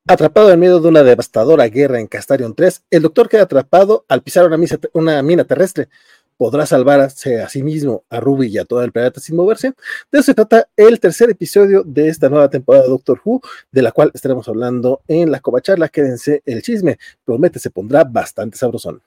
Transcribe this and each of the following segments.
Atrapado en medio de una devastadora guerra en Castarion 3, el Doctor queda atrapado al pisar una mina terrestre. ¿Podrá salvarse a sí mismo, a Ruby y a todo el planeta sin moverse? De eso se trata el tercer episodio de esta nueva temporada de Doctor Who, de la cual estaremos hablando en la Covacharla. Quédense, el chisme promete se pondrá bastante sabrosón.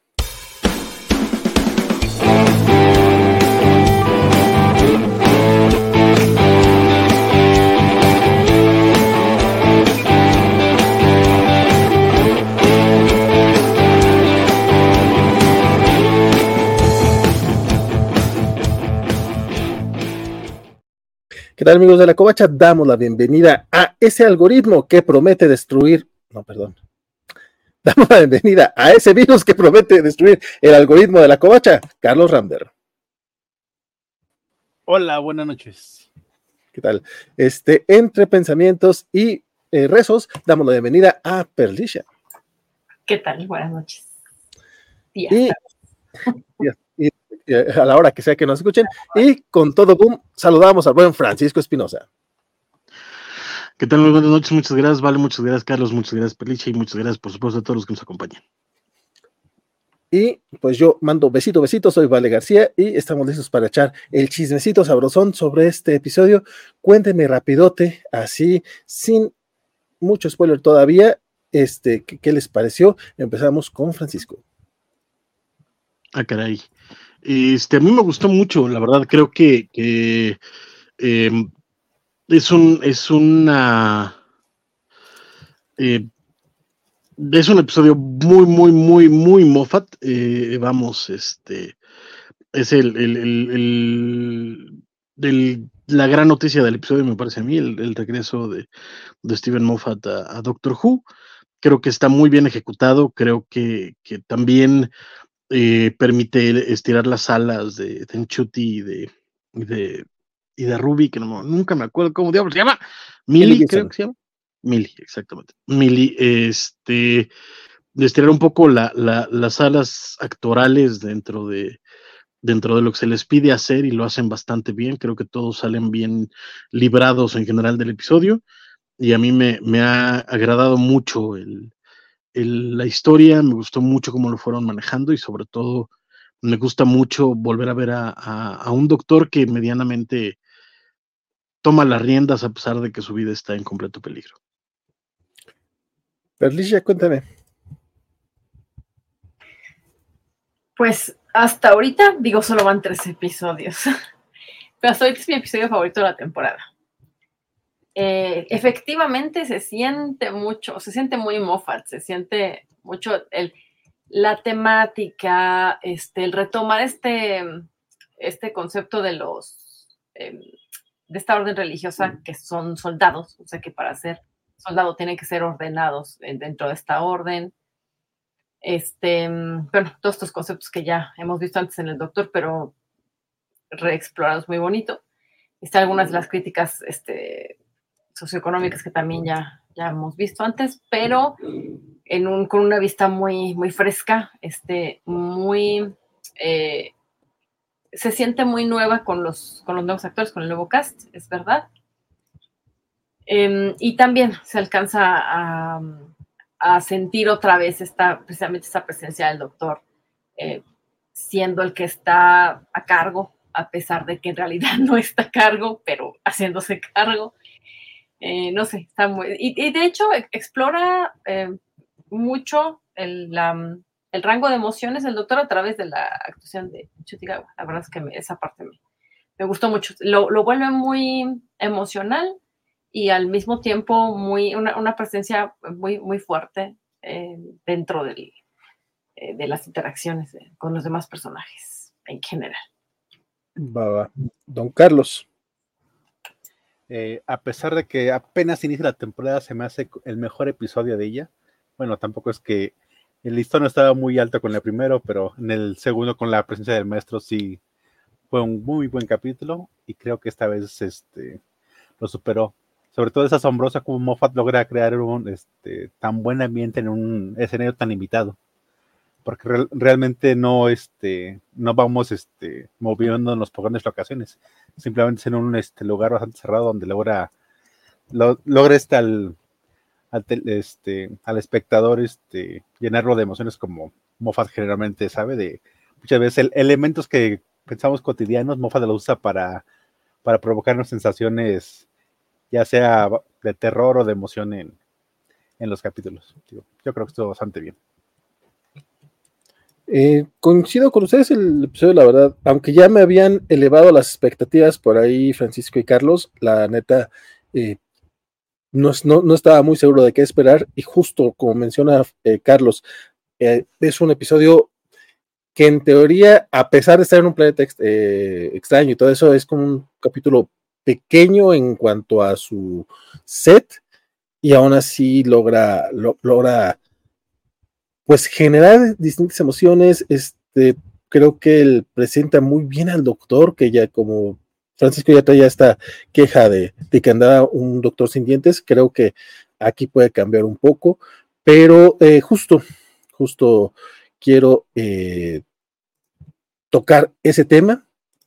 ¿Qué tal, amigos de la Covacha? Damos la bienvenida a ese algoritmo que promete destruir... No, perdón. Damos la bienvenida a ese virus que promete destruir el algoritmo de la Covacha, Carlos Ramder. Hola, buenas noches. ¿Qué tal? Entre pensamientos y rezos, damos la bienvenida a Perlisha. ¿Qué tal? Buenas noches. Y a la hora que sea que nos escuchen, y con todo boom, saludamos al buen Francisco Espinosa. ¿Qué tal? Muy buenas noches, muchas gracias, Vale, muchas gracias, Carlos, muchas gracias, Perlicha, y muchas gracias, por supuesto, a todos los que nos acompañan. Y pues yo mando besito, soy Vale García y estamos listos para echar el chismecito sabrosón sobre este episodio. Cuéntenme rapidote, así, sin mucho spoiler todavía, ¿qué les pareció? Empezamos con Francisco. Ah, caray. A mí me gustó mucho, la verdad, creo que es un episodio muy Moffat. Vamos, es la gran noticia del episodio, me parece a mí, el regreso de Steven Moffat a Doctor Who. Creo que está muy bien ejecutado, creo que también permite estirar las alas de Ncuti y de Ruby, que nunca me acuerdo cómo diablos se llama. Millie, creo que se llama. Millie, exactamente. Millie, de estirar un poco las alas actorales dentro de lo que se les pide hacer, y lo hacen bastante bien. Creo que todos salen bien librados en general del episodio, y a mí me ha agradado mucho la historia, me gustó mucho cómo lo fueron manejando, y sobre todo me gusta mucho volver a ver a un doctor que medianamente toma las riendas a pesar de que su vida está en completo peligro. Perlicia, cuéntame. Pues hasta ahorita, solo van 3 episodios, pero hasta ahorita es mi episodio favorito de la temporada. Efectivamente se siente muy Moffat, se siente mucho la temática, el retomar este concepto de de esta orden religiosa, que son soldados, o sea que para ser soldado tienen que ser ordenados dentro de esta orden. Bueno, todos estos conceptos que ya hemos visto antes en el Doctor, pero reexplorados muy bonito. Algunas de las críticas socioeconómicas que también ya hemos visto antes, pero con una vista muy fresca, se siente muy nueva con los nuevos actores, con el nuevo cast, es verdad. Y también se alcanza a sentir otra vez precisamente esta presencia del Doctor, siendo el que está a cargo, a pesar de que en realidad no está a cargo, pero haciéndose cargo. No sé, está muy... Y de hecho explora mucho el rango de emociones del Doctor a través de la actuación de Ncuti Gatwa. La verdad es que esa parte me gustó mucho. Lo vuelve muy emocional y al mismo tiempo una presencia muy fuerte dentro de las interacciones con los demás personajes en general. Va. Don Carlos. A pesar de que apenas inicia la temporada, se me hace el mejor episodio de ella. Bueno, tampoco es que el listón no estaba muy alto con el primero, pero en el segundo, con la presencia del maestro, sí fue un muy buen capítulo, y creo que esta vez lo superó. Sobre todo es asombrosa cómo Moffat logra crear un tan buen ambiente en un escenario tan limitado, porque realmente no vamos moviéndonos por grandes locaciones, simplemente es en un lugar bastante cerrado donde logra al espectador llenarlo de emociones como Moffat generalmente sabe, de muchas veces elementos que pensamos cotidianos, Moffat lo usa para provocarnos sensaciones, ya sea de terror o de emoción en los capítulos. Yo creo que estuvo bastante bien. Coincido con ustedes el episodio, la verdad, aunque ya me habían elevado las expectativas por ahí Francisco y Carlos, la neta, no estaba muy seguro de qué esperar, y justo como menciona Carlos, es un episodio que en teoría, a pesar de estar en un planeta extraño y todo eso, es como un capítulo pequeño en cuanto a su set, y aún así logra pues generar distintas emociones. Creo que él presenta muy bien al doctor, que ya como Francisco ya traía esta queja de que andaba un doctor sin dientes. Creo que aquí puede cambiar un poco, pero justo quiero tocar ese tema.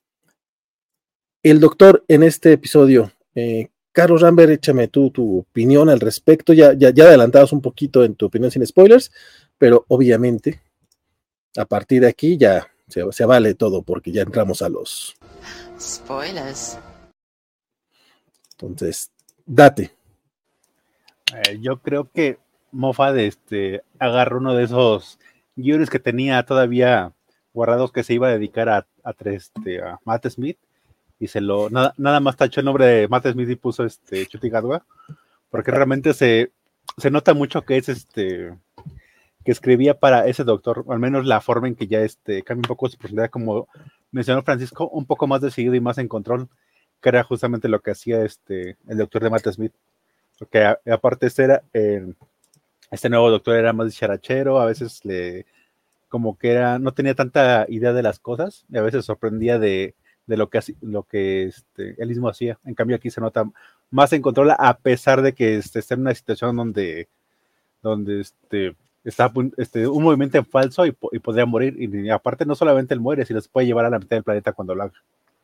El doctor en este episodio, Carlos Rambert, échame tu opinión al respecto. Ya adelantabas un poquito en tu opinión sin spoilers, pero obviamente a partir de aquí ya se vale todo, porque ya entramos a los spoilers. Entonces, date. Yo creo que Moffat agarró uno de esos guiones que tenía todavía guardados, que se iba a dedicar a Matt Smith, y nada más tachó el nombre de Matt Smith y puso Ncuti Gatwa, porque realmente se nota mucho que es que escribía para ese doctor, al menos la forma en que ya cambia un poco su personalidad, como mencionó Francisco, un poco más decidido y más en control, que era justamente lo que hacía el doctor de Matt Smith. Porque aparte este nuevo doctor era más dicharachero, a veces como que no tenía tanta idea de las cosas, y a veces sorprendía de lo que él mismo hacía. En cambio aquí se nota más en control, a pesar de que está en una situación donde está un movimiento en falso y podría morir, y aparte no solamente él muere, sino se puede llevar a la mitad del planeta cuando lo haga.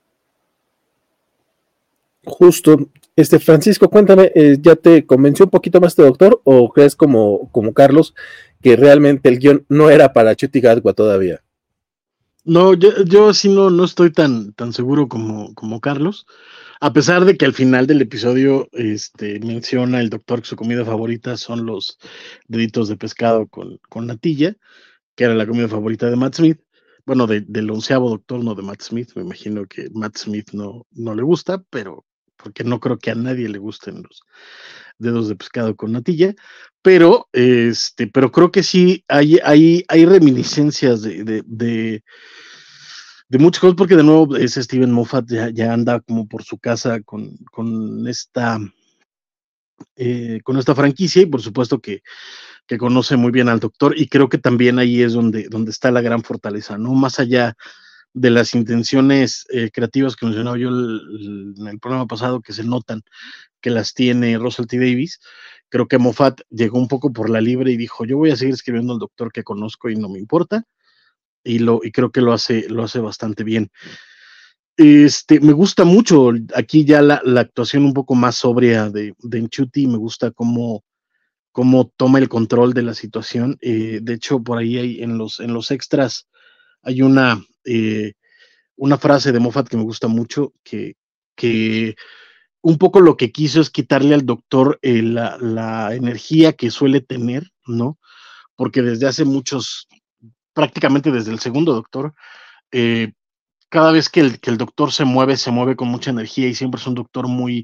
Justo, Francisco, cuéntame, ¿ya te convenció un poquito más este doctor, o crees como Carlos que realmente el guión no era para Ncuti Gatwa todavía? No, yo sí no estoy tan seguro como Carlos, a pesar de que al final del episodio menciona el doctor que su comida favorita son los deditos de pescado con natilla, que era la comida favorita de Matt Smith. Bueno, del 11º doctor, no de Matt Smith. Me imagino que Matt Smith no le gusta, pero porque no creo que a nadie le gusten los dedos de pescado con natilla, pero creo que sí hay reminiscencias de muchas cosas, porque de nuevo ese Steven Moffat ya anda como por su casa con esta franquicia, y por supuesto que conoce muy bien al doctor, y creo que también ahí es donde está la gran fortaleza, ¿no? Más allá de las intenciones creativas que mencionaba yo en el programa pasado, que se notan que las tiene Russell T. Davies, creo que Moffat llegó un poco por la libre y dijo, yo voy a seguir escribiendo al doctor que conozco y no me importa, y creo que lo hace bastante bien. Me gusta mucho aquí ya la actuación un poco más sobria de Ncuti. Me gusta cómo toma el control de la situación. De hecho, por ahí hay en los extras hay una frase de Moffat que me gusta mucho, que un poco lo que quiso es quitarle al doctor la energía que suele tener, ¿no? Porque desde hace prácticamente desde el segundo doctor, cada vez que el doctor se mueve con mucha energía, y siempre es un doctor muy,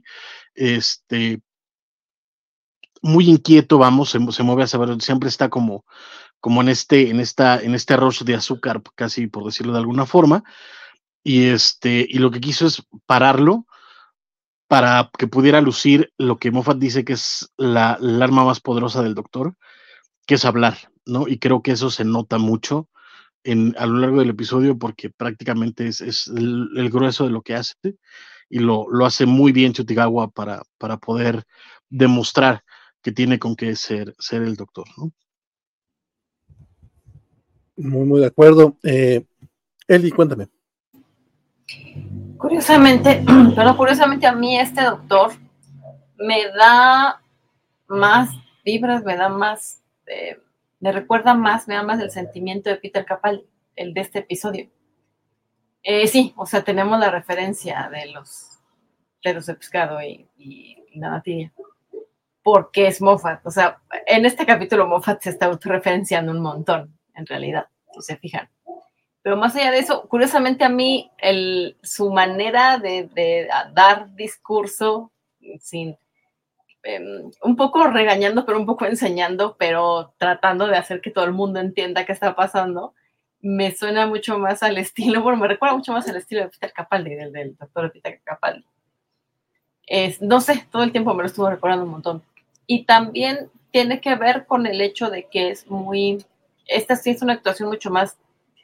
muy inquieto, vamos, se mueve a saber, siempre está como en este rush de azúcar, casi por decirlo de alguna forma, y lo que quiso es pararlo para que pudiera lucir lo que Moffat dice que es la arma más poderosa del doctor, que es hablar, ¿no? Y creo que eso se nota mucho a lo largo del episodio, porque prácticamente es el grueso de lo que hace, y lo hace muy bien Ncuti Gatwa para poder demostrar que tiene con qué ser el doctor, ¿no? Muy, muy de acuerdo. Eli, cuéntame. Curiosamente a mí este doctor me da más vibras, me da más, me recuerda más, me da más el sentimiento de Peter Capaldi, el de este episodio. Sí, o sea, tenemos la referencia de los dedos de pescado y la natilla, porque es Moffat. O sea, en este capítulo Moffat se está autorreferenciando un montón, en realidad, si se fijan. Pero más allá de eso, curiosamente a mí su manera de dar discurso, sin un poco regañando, pero un poco enseñando, pero tratando de hacer que todo el mundo entienda qué está pasando, me suena mucho más al estilo, bueno, me recuerda mucho más al estilo de Peter Capaldi, del doctor Peter Capaldi. No sé, todo el tiempo me lo estuvo recordando un montón. Y también tiene que ver con el hecho de que esta sí es una actuación mucho más,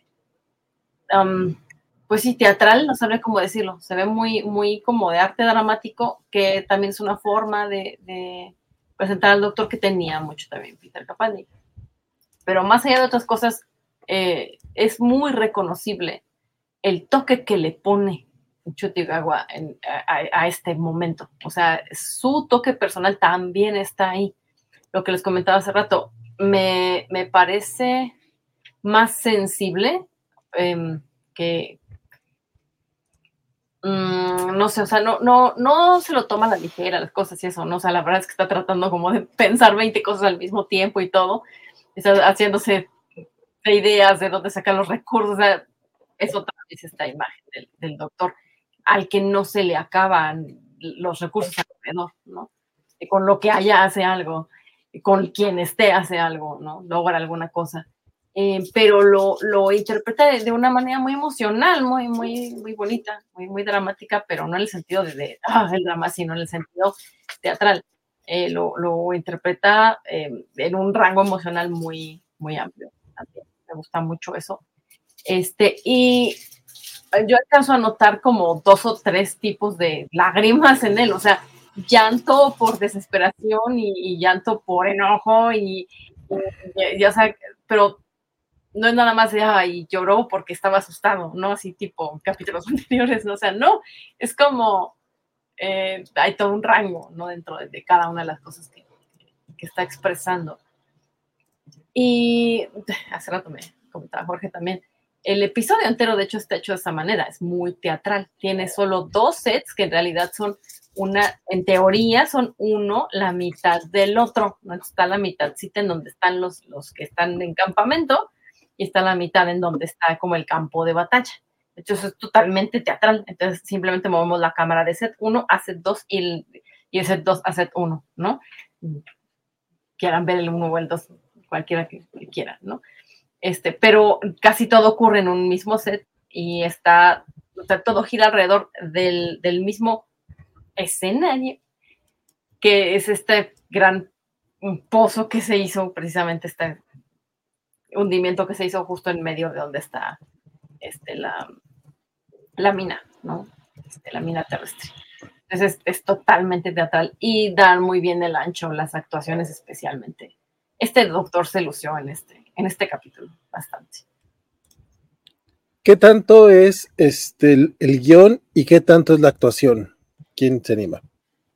pues sí, teatral, no sabré cómo decirlo, se ve muy, muy como de arte dramático, que también es una forma de presentar al doctor que tenía mucho también Peter Capaldi. Pero más allá de otras cosas, es muy reconocible el toque que le pone Ncuti Gatwa a este momento. O sea, su toque personal también está ahí. Lo que les comentaba hace rato, me parece más sensible que no sé, o sea, no se lo toma a la ligera las cosas y eso, ¿no? O sea, la verdad es que está tratando como de pensar 20 cosas al mismo tiempo y todo. Está haciéndose de ideas de dónde sacar los recursos. O sea, es otra vez esta imagen del doctor al que no se le acaban los recursos alrededor, ¿no? Y con lo que haya hace algo, y con quien esté hace algo, ¿no? Logra alguna cosa. Pero lo interpreta de una manera muy emocional, muy, muy, muy bonita, muy, muy dramática, pero no en el sentido el drama, sino en el sentido teatral. Lo interpreta en un rango emocional muy, muy amplio. También me gusta mucho eso. Y yo alcanzo a notar como 2 o 3 tipos de lágrimas en él, o sea, llanto por desesperación y llanto por enojo y ya sea, pero no es nada más de, ay, lloró porque estaba asustado, ¿no? Así tipo capítulos anteriores, ¿no? O sea, no, es como, hay todo un rango, ¿no? Dentro de cada una de las cosas que está expresando. Y hace rato me comentaba Jorge también, el episodio entero de hecho está hecho de esa manera, es muy teatral, tiene solo 2 sets que en realidad son en teoría son uno, la mitad del otro, ¿no? Está la mitadcita en donde están los que están en campamento y está la mitad en donde está como el campo de batalla. De hecho, eso es totalmente teatral, entonces simplemente movemos la cámara de set 1 a set 2 y el set 2 a set 1, ¿no? Quieran ver el 1 o el 2, cualquiera que quieran, ¿no? Pero casi todo ocurre en un mismo set y todo gira alrededor del mismo escenario, que es este gran pozo que se hizo, precisamente este hundimiento que se hizo justo en medio de donde está la mina, ¿no? La mina terrestre. Entonces es totalmente teatral y dan muy bien el ancho las actuaciones especialmente. Este doctor se lució en este capítulo bastante. ¿Qué tanto es el guión y qué tanto es la actuación? ¿Quién se anima?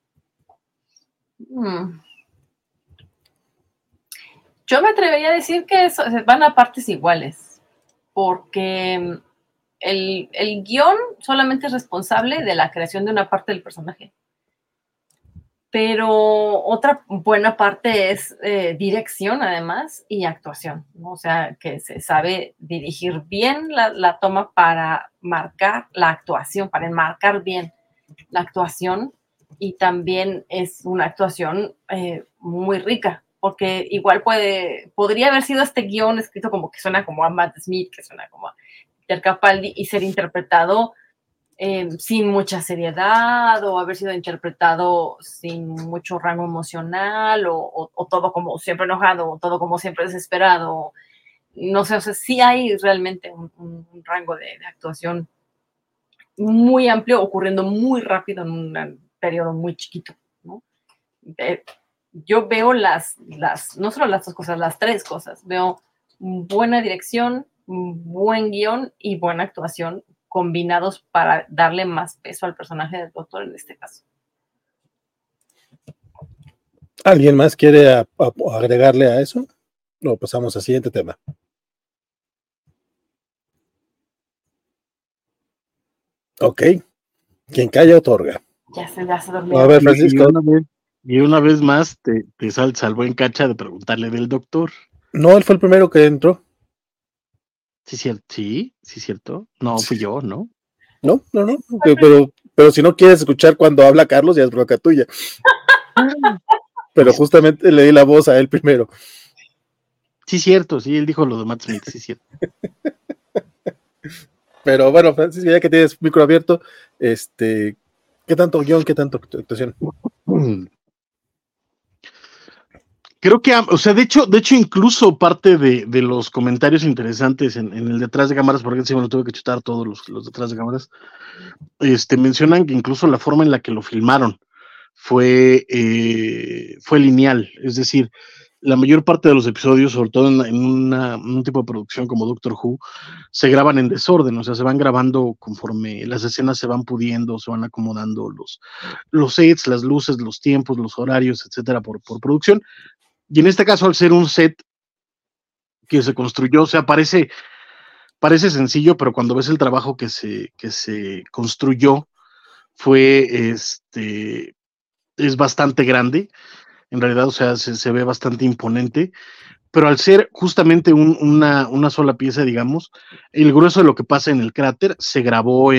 Yo me atrevería a decir que van a partes iguales, porque el guión solamente es responsable de la creación de una parte del personaje. Pero otra buena parte es dirección, además, y actuación, ¿no? O sea, que se sabe dirigir bien la toma para marcar la actuación, para enmarcar bien la actuación, y también es una actuación muy rica, porque igual podría haber sido este guión escrito como que suena como a Matt Smith, que suena como a Peter Capaldi, y ser interpretado sin mucha seriedad o haber sido interpretado sin mucho rango emocional o todo como siempre enojado o todo como siempre desesperado. No sé, o sea, sí hay realmente un rango de actuación muy amplio ocurriendo muy rápido en un periodo muy chiquito, ¿no? Yo veo no solo las 2 cosas, las 3 cosas. Veo buena dirección, buen guión y buena actuación combinados para darle más peso al personaje del doctor en este caso. ¿Alguien más quiere agregarle a eso? O pasamos al siguiente tema. Ok. Quien calla otorga. Ya se durmió. A ver, Francisco. Y una vez más te salta al buen Cacha de preguntarle del doctor. No, él fue el primero que entró. Sí, cierto. No, fui yo, ¿no? No. Pero si no quieres escuchar cuando habla Carlos, ya es bronca tuya. Pero justamente le di la voz a él primero. Sí, cierto, sí, él dijo lo de Matt Smith, sí, cierto. Pero bueno, Francisco, ya que tienes micro abierto, ¿qué tanto guión, qué tanto actuación? Creo que, o sea, de hecho, incluso parte de los comentarios interesantes en el detrás de cámaras, porque sí me lo tuve que chutar todos los detrás de cámaras, mencionan que incluso la forma en la que lo filmaron fue lineal, es decir, la mayor parte de los episodios, sobre todo en un tipo de producción como Doctor Who, se graban en desorden, o sea, se van grabando conforme las escenas se van pudiendo, se van acomodando los sets, las luces, los tiempos, los horarios, etcétera, por producción. Y en este caso, al ser un set que se construyó, o sea, parece sencillo, pero cuando ves el trabajo que se construyó, es bastante grande, en realidad, o sea, se ve bastante imponente, pero al ser justamente una sola pieza, digamos, el grueso de lo que pasa en el cráter se grabó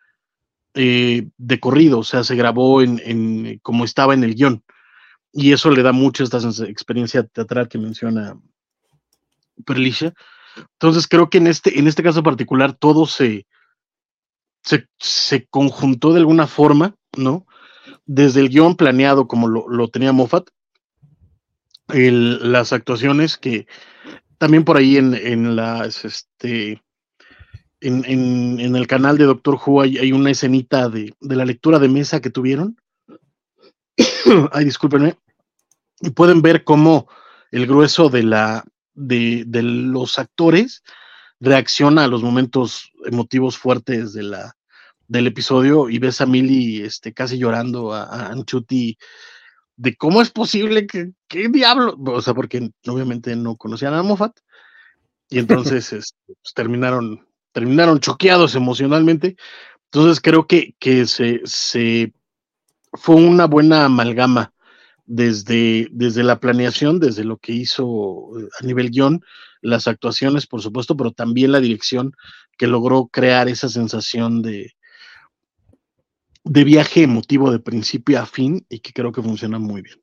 de corrido, o sea, se grabó en como estaba en el guión, y eso le da mucho esta experiencia teatral que menciona Perlisha. Entonces creo que en este caso particular todo se conjuntó de alguna forma, ¿no? Desde el guión planeado como lo tenía Moffat, las actuaciones que también por ahí en el canal de Doctor Who hay una escenita de la lectura de mesa que tuvieron. Ay, discúlpenme. Y pueden ver cómo el grueso de los actores reacciona a los momentos emotivos fuertes del episodio, y ves a Millie casi llorando, a Anchuti, de cómo es posible ¿qué diablo? O sea, porque obviamente no conocían a Moffat, y entonces pues, terminaron choqueados emocionalmente. Entonces creo que se fue una buena amalgama desde la planeación, desde lo que hizo a nivel guión, las actuaciones, por supuesto, pero también la dirección, que logró crear esa sensación de viaje emotivo de principio a fin, y que creo que funciona muy bien.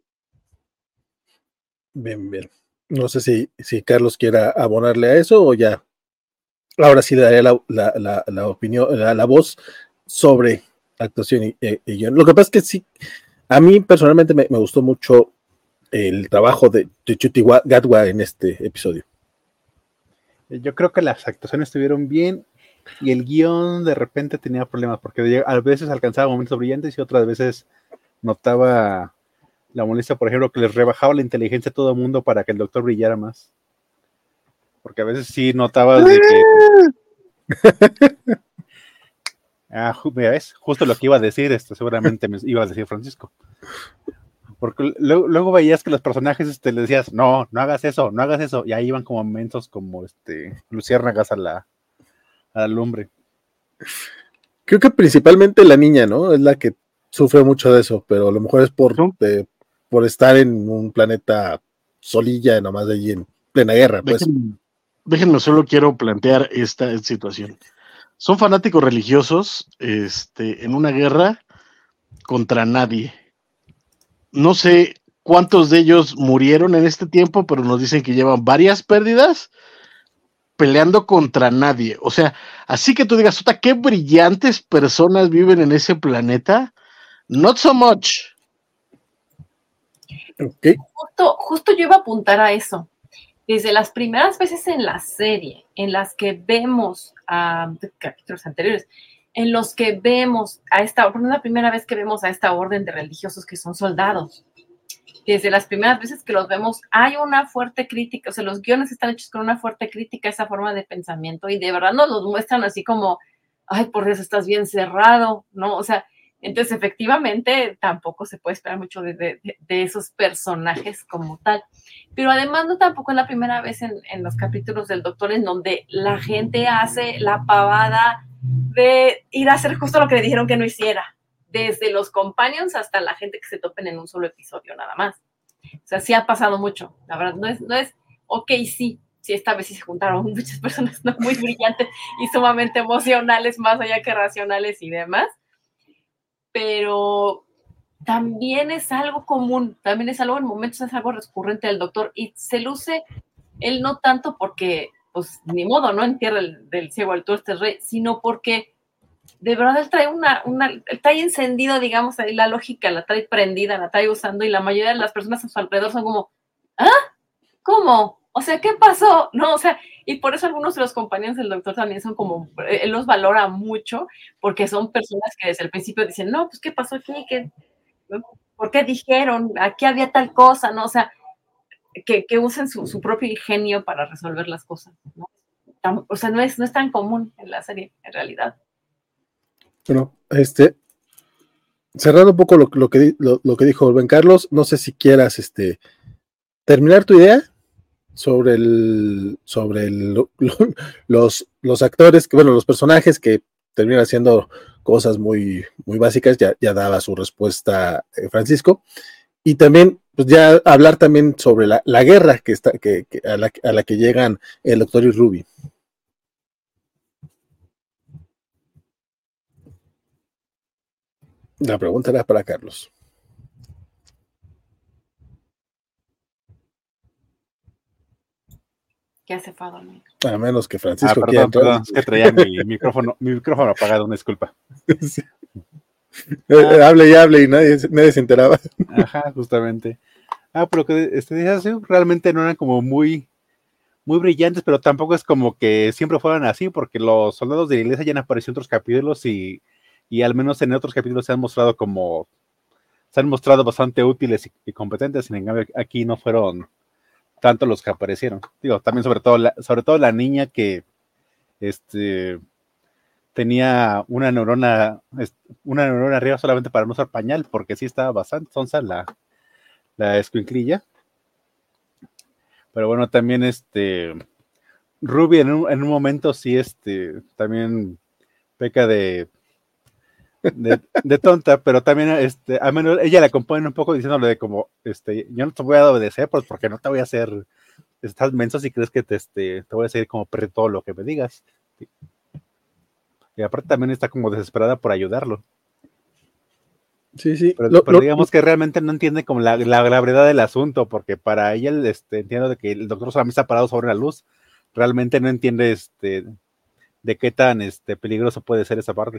Bien. No sé si Carlos quiera abonarle a eso o ya. Ahora sí le daré la opinión, la voz sobre actuación y guión. Lo que pasa es que sí, a mí personalmente me gustó mucho el trabajo de Ncuti Gatwa en este episodio. Yo creo que las actuaciones estuvieron bien y el guión de repente tenía problemas porque a veces alcanzaba momentos brillantes y otras veces notaba la molestia, por ejemplo, que les rebajaba la inteligencia a todo el mundo para que el doctor brillara más. Porque a veces sí notabas de que... mira, ¿ves? Justo lo que iba a decir, seguramente me iba a decir Francisco. Porque luego veías que los personajes le decías, no hagas eso, y ahí iban como momentos como luciérnagas a la lumbre. Creo que principalmente la niña, ¿no? Es la que sufre mucho de eso, pero a lo mejor es por estar en un planeta solilla, nomás de allí en plena guerra, pues. Déjenme, solo quiero plantear esta situación. Son fanáticos religiosos en una guerra contra nadie. No sé cuántos de ellos murieron en este tiempo, pero nos dicen que llevan varias pérdidas peleando contra nadie. O sea, así que tú digas, qué brillantes personas viven en ese planeta. Not so much. Okay. Justo yo iba a apuntar a eso. Desde las primeras veces en la serie, en las que vemos capítulos anteriores, en los que vemos por una primera vez que vemos a esta orden de religiosos que son soldados. Desde las primeras veces que los vemos, hay una fuerte crítica, o sea, los guiones están hechos con una fuerte crítica a esa forma de pensamiento, y de verdad nos los muestran así como, ay, por Dios, estás bien cerrado, ¿no? O sea, Entonces, efectivamente, tampoco se puede esperar mucho de esos personajes como tal. Pero además, no tampoco es la primera vez en los capítulos del Doctor en donde la gente hace la pavada de ir a hacer justo lo que le dijeron que no hiciera. Desde los companions hasta la gente que se topen en un solo episodio, nada más. O sea, sí ha pasado mucho. La verdad, no es ok, sí, esta vez sí se juntaron muchas personas no muy brillantes y sumamente emocionales, más allá que racionales y demás. Pero también es algo común, también es algo en momentos, es algo recurrente del Doctor, y se luce él no tanto porque, pues, ni modo, ¿no? En tierra del ciego el tuerto es rey, sino porque de verdad él trae él trae encendido, digamos, ahí la lógica, la trae prendida, la trae usando, y la mayoría de las personas a su alrededor son como, ¿ah? ¿Cómo? O sea, ¿qué pasó? No, o sea, y por eso algunos de los compañeros del Doctor también son como, él los valora mucho, porque son personas que desde el principio dicen, no, pues, ¿qué pasó aquí? ¿Por qué dijeron? Aquí había tal cosa, ¿no? O sea, que usen su propio ingenio para resolver las cosas, ¿no? O sea, no es tan común en la serie, en realidad. Bueno, cerrando un poco lo que dijo Ben Carlos, no sé si quieras terminar tu idea sobre los actores, que bueno, los personajes que terminan haciendo cosas muy, muy básicas. Ya daba su respuesta Francisco, y también pues ya hablar también sobre la guerra a la que llegan el Doctor y Ruby. La pregunta era para Carlos. ¿Qué hace Fado? A menos que Francisco quiera. Perdón, es que traía mi micrófono apagado, una disculpa. Sí. Hable y hable y nadie se enteraba. Ajá, justamente. Pero que realmente no eran como muy, muy brillantes, pero tampoco es como que siempre fueran así, porque los soldados de la iglesia ya han aparecido en otros capítulos y al menos en otros capítulos se han mostrado bastante útiles y competentes. Sin embargo, aquí no fueron tanto los que aparecieron. Digo, también sobre todo la niña que tenía una neurona arriba solamente para no usar pañal, porque sí estaba bastante sonsa la escuinclilla. Pero bueno, también Ruby en un momento sí también peca de tonta, pero también al menos ella la compone un poco diciéndole de como yo no te voy a obedecer, pues porque no te voy a hacer, estás menso si crees que te voy a seguir como perro todo lo que me digas. Y aparte también está como desesperada por ayudarlo. Sí. Pero digamos que realmente no entiende como la gravedad del asunto, porque para ella entiendo de que el Doctor solamente está parado sobre la luz. Realmente no entiende de qué tan peligroso puede ser esa parte.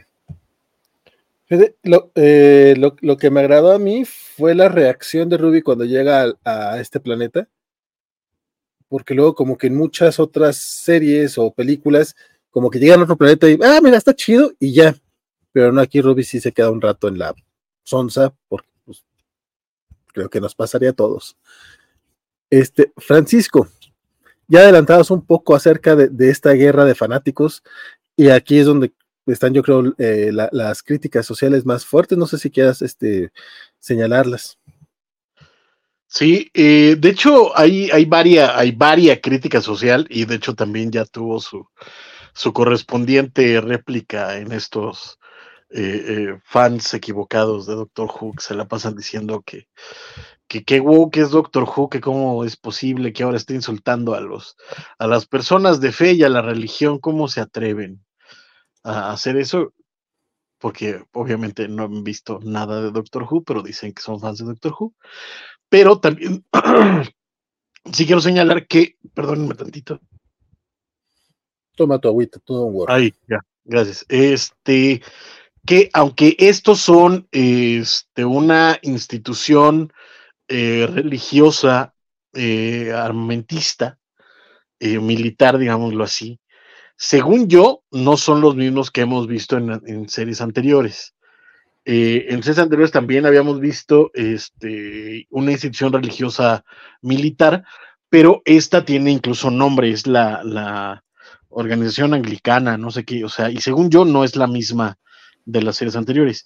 Lo que me agradó a mí fue la reacción de Ruby cuando llega a este planeta, porque luego como que en muchas otras series o películas como que llegan a otro planeta y mira, está chido y ya, pero no, aquí Ruby sí se queda un rato en la sonsa, porque pues, creo que nos pasaría a todos. Francisco, ya adelantabas un poco acerca de esta guerra de fanáticos, y aquí es donde están, yo creo, las críticas sociales más fuertes. No sé si quieras señalarlas. Sí, de hecho hay varias crítica social, y de hecho también ya tuvo su correspondiente réplica en estos fans equivocados de Doctor Who, que se la pasan diciendo que woke es Doctor Who, que cómo es posible que ahora esté insultando a las personas de fe y a la religión, cómo se atreven a hacer eso, porque obviamente no han visto nada de Doctor Who, pero dicen que son fans de Doctor Who. Pero también sí quiero señalar que, perdónenme tantito. Toma tu agüita, tú don't worry. Ahí, ya, gracias. Que aunque estos son una institución religiosa, armamentista, militar, digámoslo así, según yo, no son los mismos que hemos visto en series anteriores. En series anteriores también habíamos visto una institución religiosa militar, pero esta tiene incluso nombre, es la organización anglicana, no sé qué, o sea, y según yo no es la misma de las series anteriores.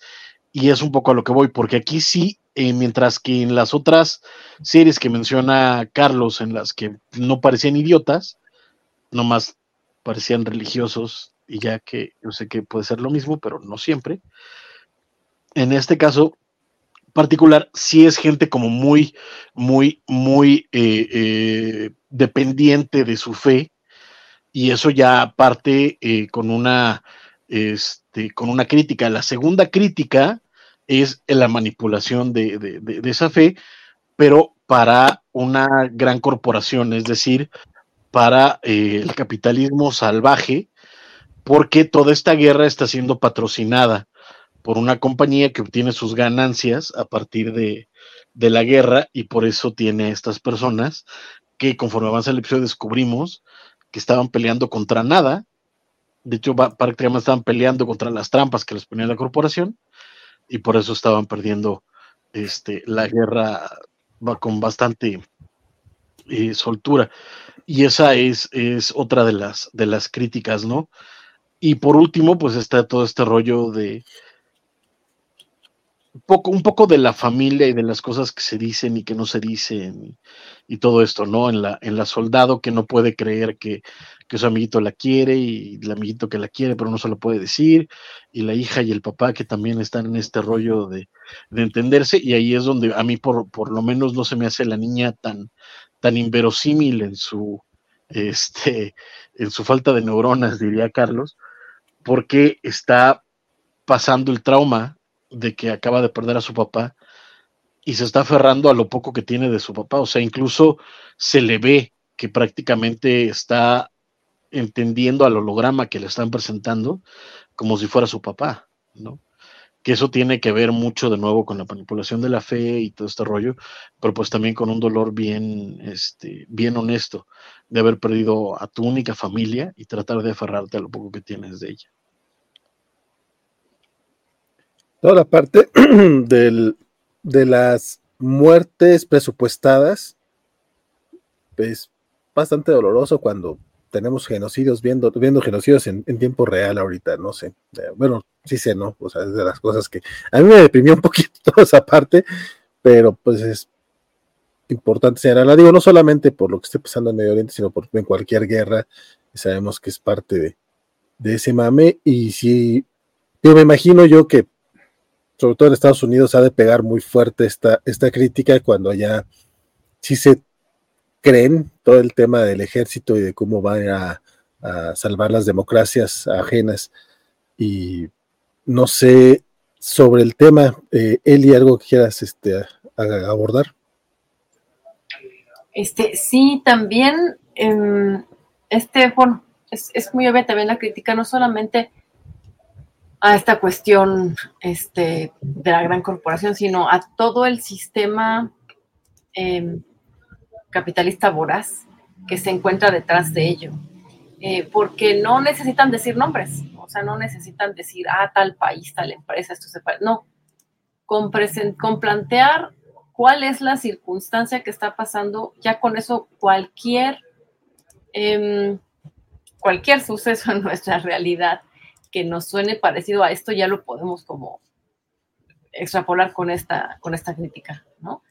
y es un poco a lo que voy, porque aquí sí, mientras que en las otras series que menciona Carlos, en las que no parecían idiotas, nomás parecían religiosos, y ya que yo sé que puede ser lo mismo, pero no siempre. En este caso particular, sí es gente como muy, muy, muy dependiente de su fe, y eso ya parte con una crítica. La segunda crítica es la manipulación de esa fe, pero para una gran corporación, es decir, para el capitalismo salvaje, porque toda esta guerra está siendo patrocinada por una compañía que obtiene sus ganancias a partir de la guerra, y por eso tiene a estas personas que, conforme avanza el episodio, descubrimos que estaban peleando contra nada. De hecho, prácticamente estaban peleando contra las trampas que les ponía la corporación, y por eso estaban perdiendo la guerra con bastante soltura. Y esa es otra de las críticas, ¿no? Y por último, pues está todo este rollo de un poco de la familia y de las cosas que se dicen y que no se dicen, y todo esto, ¿no? En la soldado que no puede creer que su amiguito la quiere, y el amiguito que la quiere pero no se lo puede decir, y la hija y el papá que también están en este rollo de entenderse, y ahí es donde a mí por lo menos no se me hace la niña tan inverosímil en su falta de neuronas, diría Carlos, porque está pasando el trauma de que acaba de perder a su papá y se está aferrando a lo poco que tiene de su papá. O sea, incluso se le ve que prácticamente está entendiendo al holograma que le están presentando como si fuera su papá, ¿no? Que eso tiene que ver mucho de nuevo con la manipulación de la fe y todo este rollo, pero pues también con un dolor bien honesto de haber perdido a tu única familia y tratar de aferrarte a lo poco que tienes de ella. Toda la parte de las muertes presupuestadas es bastante doloroso cuando tenemos genocidios, viendo genocidios en tiempo real ahorita, no sé. Bueno, sí sé, ¿no? O sea, es de las cosas que a mí me deprimió un poquito toda esa parte, pero pues es importante señalarla. Digo, no solamente por lo que esté pasando en Medio Oriente, sino en cualquier guerra, sabemos que es parte de ese mame. Y sí, yo me imagino yo que sobre todo en Estados Unidos ha de pegar muy fuerte esta crítica cuando ya sí se creen todo el tema del ejército y de cómo van a salvar las democracias ajenas. Y no sé, sobre el tema, Eli, algo que quieras abordar. Sí, también, bueno, es muy obvia también la crítica, no solamente a esta cuestión de la gran corporación, sino a todo el sistema capitalista voraz que se encuentra detrás de ello. Porque no necesitan decir nombres, o sea, no necesitan decir, tal país, tal empresa, esto se parece. No, con plantear cuál es la circunstancia que está pasando, ya con eso cualquier suceso en nuestra realidad que nos suene parecido a esto, ya lo podemos como extrapolar con esta crítica, ¿no?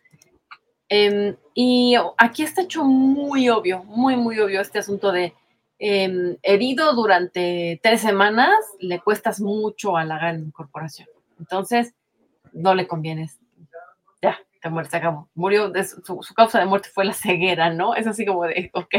Y aquí está hecho muy obvio, muy, muy obvio este asunto de herido durante 3 semanas, le cuestas mucho a la gran corporación. Entonces, no le convienes. Ya, te mueres, se acabó. Murió, su causa de muerte fue la ceguera, ¿no? Es así como de, ok.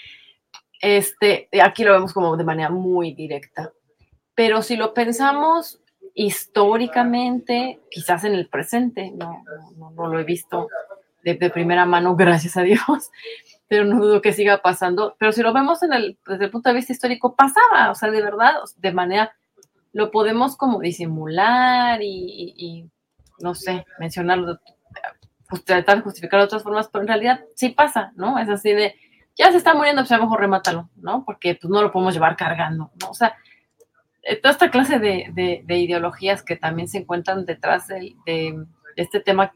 Aquí lo vemos como de manera muy directa. Pero si lo pensamos históricamente, quizás en el presente, no lo he visto de primera mano, gracias a Dios, pero no dudo que siga pasando. Pero si lo vemos desde el punto de vista histórico, pasaba, o sea, de verdad, de manera, lo podemos como disimular y no sé, mencionarlo, tratar de justificar de otras formas, pero en realidad sí pasa, ¿no? Es así de, ya se está muriendo, pues a lo mejor remátalo, ¿no? Porque pues no lo podemos llevar cargando, ¿no? O sea, toda esta clase de ideologías que también se encuentran detrás de este tema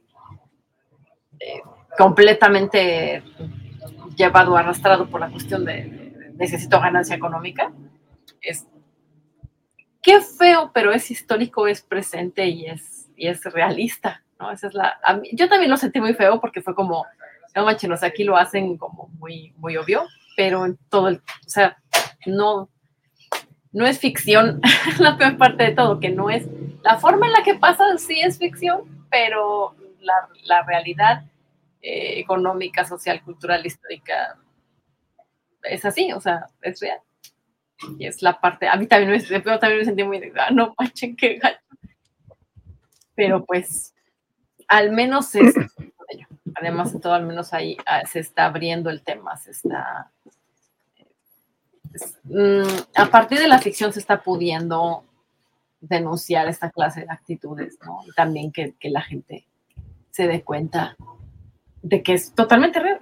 completamente llevado, arrastrado por la cuestión de necesito ganancia económica, qué feo, pero es histórico, es presente y y es realista, ¿no? Esa es yo también lo sentí muy feo porque fue como, no manches, o sea, aquí lo hacen como muy, muy obvio, pero en todo o sea, no es ficción, la peor parte de todo, que no es, la forma en la que pasa sí es ficción, pero la realidad económica, social, cultural, histórica, es así, o sea, es real. Y es la parte, a mí también me sentí muy, no manchen, qué gacho. Pero pues, al menos además de todo, al menos ahí se está abriendo el tema, a partir de la ficción se está pudiendo denunciar esta clase de actitudes, ¿no? Y también que la gente se dé cuenta de que es totalmente real.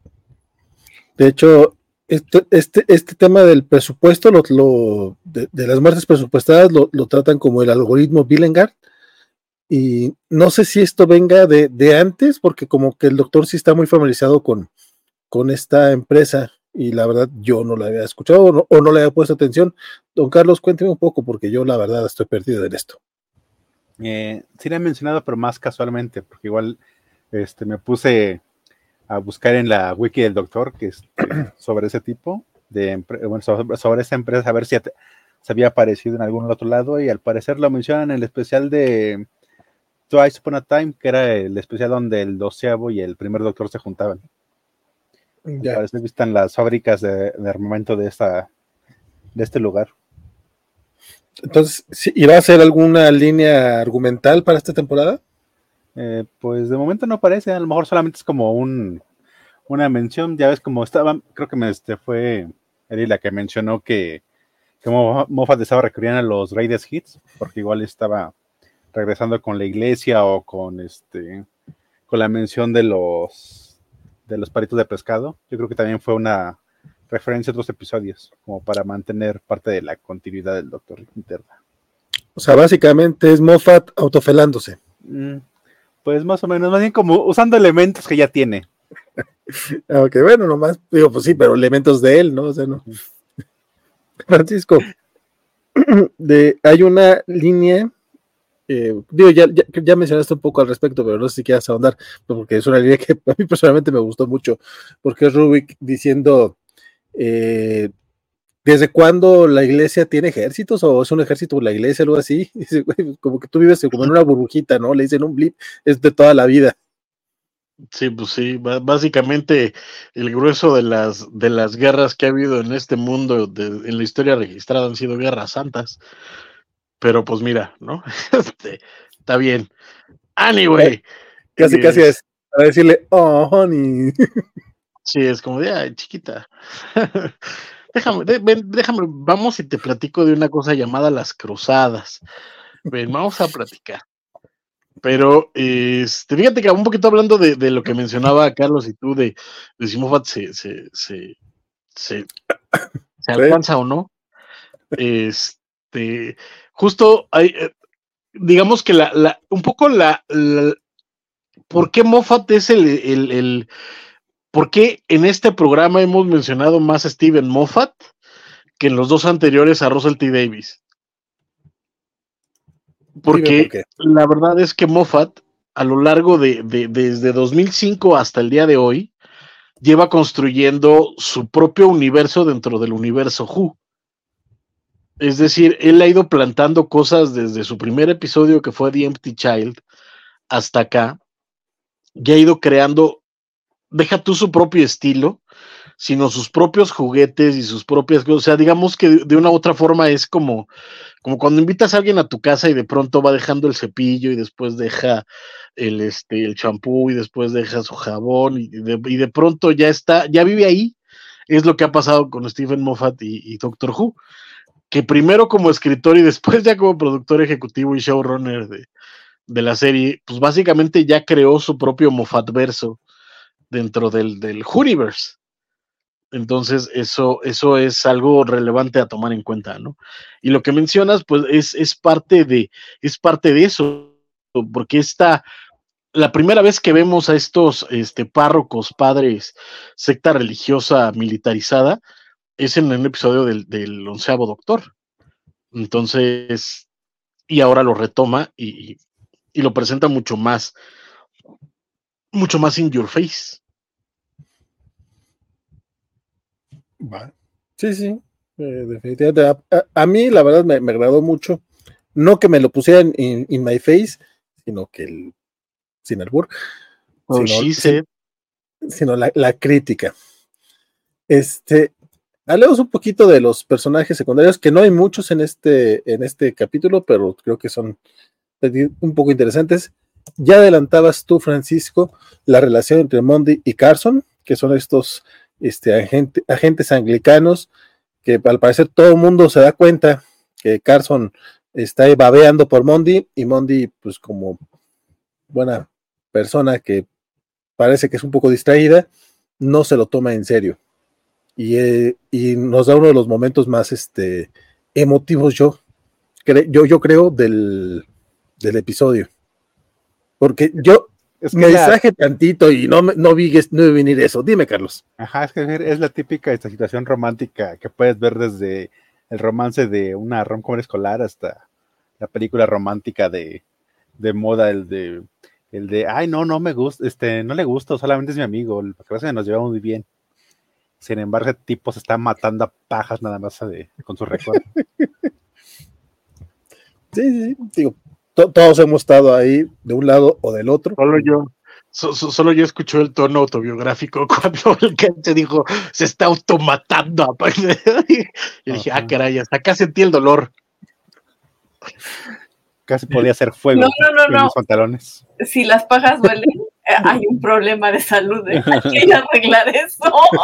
De hecho, este tema del presupuesto, de las muertes presupuestadas, lo tratan como el algoritmo Billengard. Y no sé si esto venga de antes, porque como que el doctor sí está muy familiarizado con esta empresa, y la verdad yo no la había escuchado o no le había puesto atención. Don Carlos, cuénteme un poco, porque yo la verdad estoy perdido en esto. Sí la he mencionado, pero más casualmente, porque igual me puse a buscar en la wiki del doctor que sobre ese tipo sobre esa empresa, a ver si se había aparecido en algún otro lado, y al parecer lo mencionan en el especial de Twice Upon a Time, que era el especial donde el 12º y el primer doctor se juntaban. Ya. Al parecer visitan las fábricas de armamento de este lugar. Entonces, ¿irá a ser alguna línea argumental para esta temporada? Pues de momento no parece, a lo mejor solamente es como una mención. Ya ves como estaba, creo que fue Eri la que mencionó que Moffat estaba recurriendo a los Greatest Hits, porque igual estaba regresando con la iglesia o con la mención de los palitos de pescado. Yo creo que también fue una referencia a otros episodios, como para mantener parte de la continuidad del Doctor interna. O sea, básicamente es Moffat autofelándose. Pues más o menos, más bien como usando elementos que ya tiene. Ok, bueno, nomás digo, pues sí, pero elementos de él, ¿no? O sea, no. Francisco, hay una línea, digo, ya mencionaste un poco al respecto, pero no sé si quieras ahondar, porque es una línea que a mí personalmente me gustó mucho, porque es Rubik diciendo, ¿desde cuándo la iglesia tiene ejércitos? ¿O es un ejército la iglesia, algo así? Dice, güey, como que tú vives como en una burbujita, ¿no? Le dicen un blip, es de toda la vida. Sí, pues sí, básicamente el grueso de las guerras que ha habido en este mundo en la historia registrada han sido guerras santas, pero pues mira, ¿no? Está bien. Anyway. Casi es para decirle, oh, honey. Sí, es como de, ay, chiquita. Déjame, vamos y te platico de una cosa llamada las cruzadas. Ven, vamos a platicar. Pero, fíjate que un poquito hablando de lo que mencionaba Carlos y tú, de si Moffat se alcanza o no. Justo hay, digamos que un poco ¿por qué Moffat es ¿por qué en este programa hemos mencionado más a Steven Moffat que en los dos anteriores a Russell T. Davies? Porque la verdad es que Moffat, a lo largo desde 2005 hasta el día de hoy, lleva construyendo su propio universo dentro del universo Who. Es decir, él ha ido plantando cosas desde su primer episodio, que fue The Empty Child, hasta acá, y ha ido creando, deja tú su propio estilo, sino sus propios juguetes y sus propias cosas. O sea, digamos que de una u otra forma es como cuando invitas a alguien a tu casa y de pronto va dejando el cepillo y después deja el champú y después deja su jabón y de pronto ya vive ahí. Es lo que ha pasado con Stephen Moffat y Doctor Who, que primero como escritor y después ya como productor ejecutivo y showrunner de la serie, pues básicamente ya creó su propio Moffatverso dentro del Whoniverse. Entonces, eso es algo relevante a tomar en cuenta, ¿no? Y lo que mencionas, pues, es parte de eso, porque la primera vez que vemos a estos párrocos, padres, secta religiosa militarizada, es en un episodio del 11º Doctor. Entonces, y ahora lo retoma y y lo presenta mucho más in your face. Sí, definitivamente. A mí, la verdad, me agradó mucho. No que me lo pusieran in my face, sino que sin albur, sino la crítica. Hablemos un poquito de los personajes secundarios, que no hay muchos en este capítulo, pero creo que son un poco interesantes. Ya adelantabas tú, Francisco, la relación entre Monday y Carson, que son estos agentes anglicanos, que al parecer todo el mundo se da cuenta que Carson está babeando por Monday, y Monday, pues como buena persona que parece que es un poco distraída, no se lo toma en serio. Y nos da uno de los momentos más emotivos, yo creo, del episodio. Porque yo me distraje tantito y no vi venir eso. Dime, Carlos. Ajá, es que es la típica situación romántica que puedes ver desde el romance de una rom-com escolar hasta la película romántica de moda, el de ay, no me gusta, no le gusta, solamente es mi amigo, porque nos llevamos muy bien. Sin embargo, el tipo se está matando a pajas nada más con su récord. Sí, digo, todos hemos estado ahí de un lado o del otro. Solo yo escuché el tono autobiográfico cuando el Kent dijo, se está automatando. Y dije, caray, hasta acá sentí el dolor. Casi podía hacer fuego en los pantalones. Si las pajas duelen, hay un problema de salud. Hay que arreglar eso.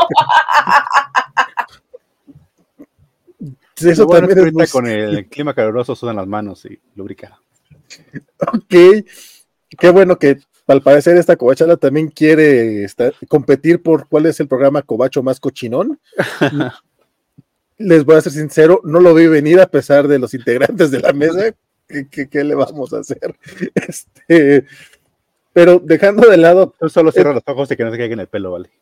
Eso bueno, también es muy... Con el clima caluroso sudan las manos y lubrica. Ok, qué bueno que al parecer esta covachala también quiere competir por cuál es el programa covacho más cochinón. Les voy a ser sincero, no lo vi venir a pesar de los integrantes de la mesa. ¿Qué le vamos a hacer? Pero dejando de lado... Tú solo cierra los ojos y que no te caiga en el pelo, vale.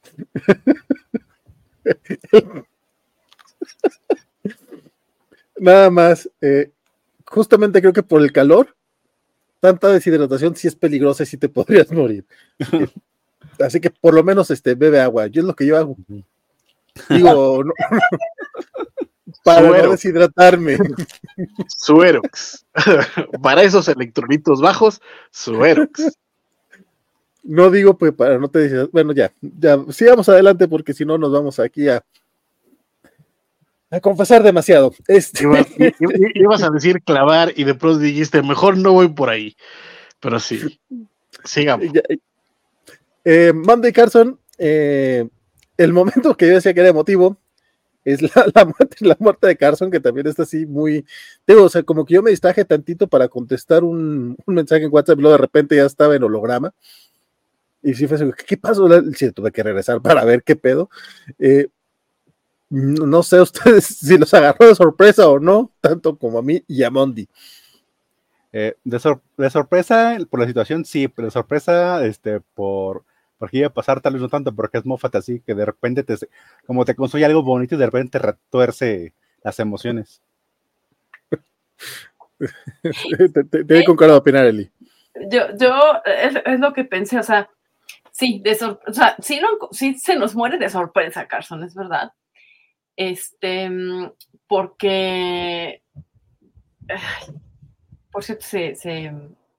Nada más, justamente creo que por el calor, tanta deshidratación sí es peligrosa y sí te podrías morir. Así que por lo menos bebe agua. Yo es lo que yo hago. Digo, no, para no deshidratarme. Suerox. Para esos electrolitos bajos, Suerox. No digo pues para no te deshidratar. Bueno, ya, sigamos adelante porque si no nos vamos aquí a confesar demasiado. Ibas a decir clavar y de pronto dijiste, mejor no voy por ahí. Pero sí, sigamos. Monday Carson, el momento que yo decía que era emotivo es la muerte de Carson, que también está así muy, o sea, como que yo me distraje tantito para contestar un mensaje en WhatsApp y luego de repente ya estaba en holograma. Y sí fue así, ¿qué pasó? Sí, tuve que regresar para ver qué pedo. No sé ustedes si los agarró de sorpresa o no, tanto como a mí y a Monday. De sorpresa por la situación, sí, pero de sorpresa, porque iba a pasar tal vez no tanto, porque es Moffat así, que de repente como te construye algo bonito y de repente retuerce las emociones. Te con cara de opinar, Eli. Yo es lo que pensé, o sea, sí, sí se nos muere de sorpresa, Carson, es verdad. Porque por cierto, se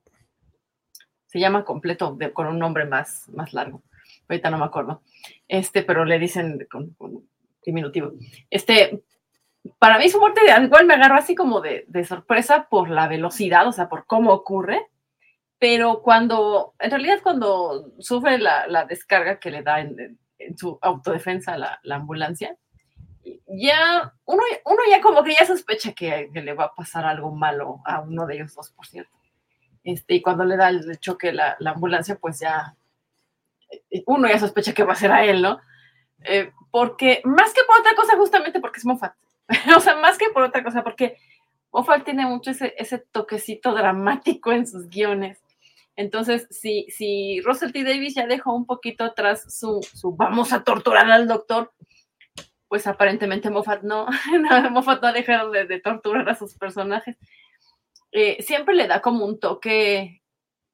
llama completo con un nombre más largo. Ahorita no me acuerdo. Pero le dicen con diminutivo. Para mí su muerte igual me agarró así como de sorpresa por la velocidad, o sea, por cómo ocurre. Pero en realidad cuando sufre la descarga que le da en su autodefensa la ambulancia, ya uno ya como que ya sospecha que le va a pasar algo malo a uno de ellos dos, por cierto. Y cuando le da el choque la ambulancia, pues ya uno ya sospecha que va a ser a él, ¿no? Porque más que por otra cosa, justamente porque es Moffat. O sea, más que por otra cosa, porque Moffat tiene mucho ese toquecito dramático en sus guiones. Entonces, si Russell T. Davies ya dejó un poquito atrás su vamos a torturar al doctor, pues aparentemente Moffat no ha dejado de torturar a sus personajes. Siempre le da como un toque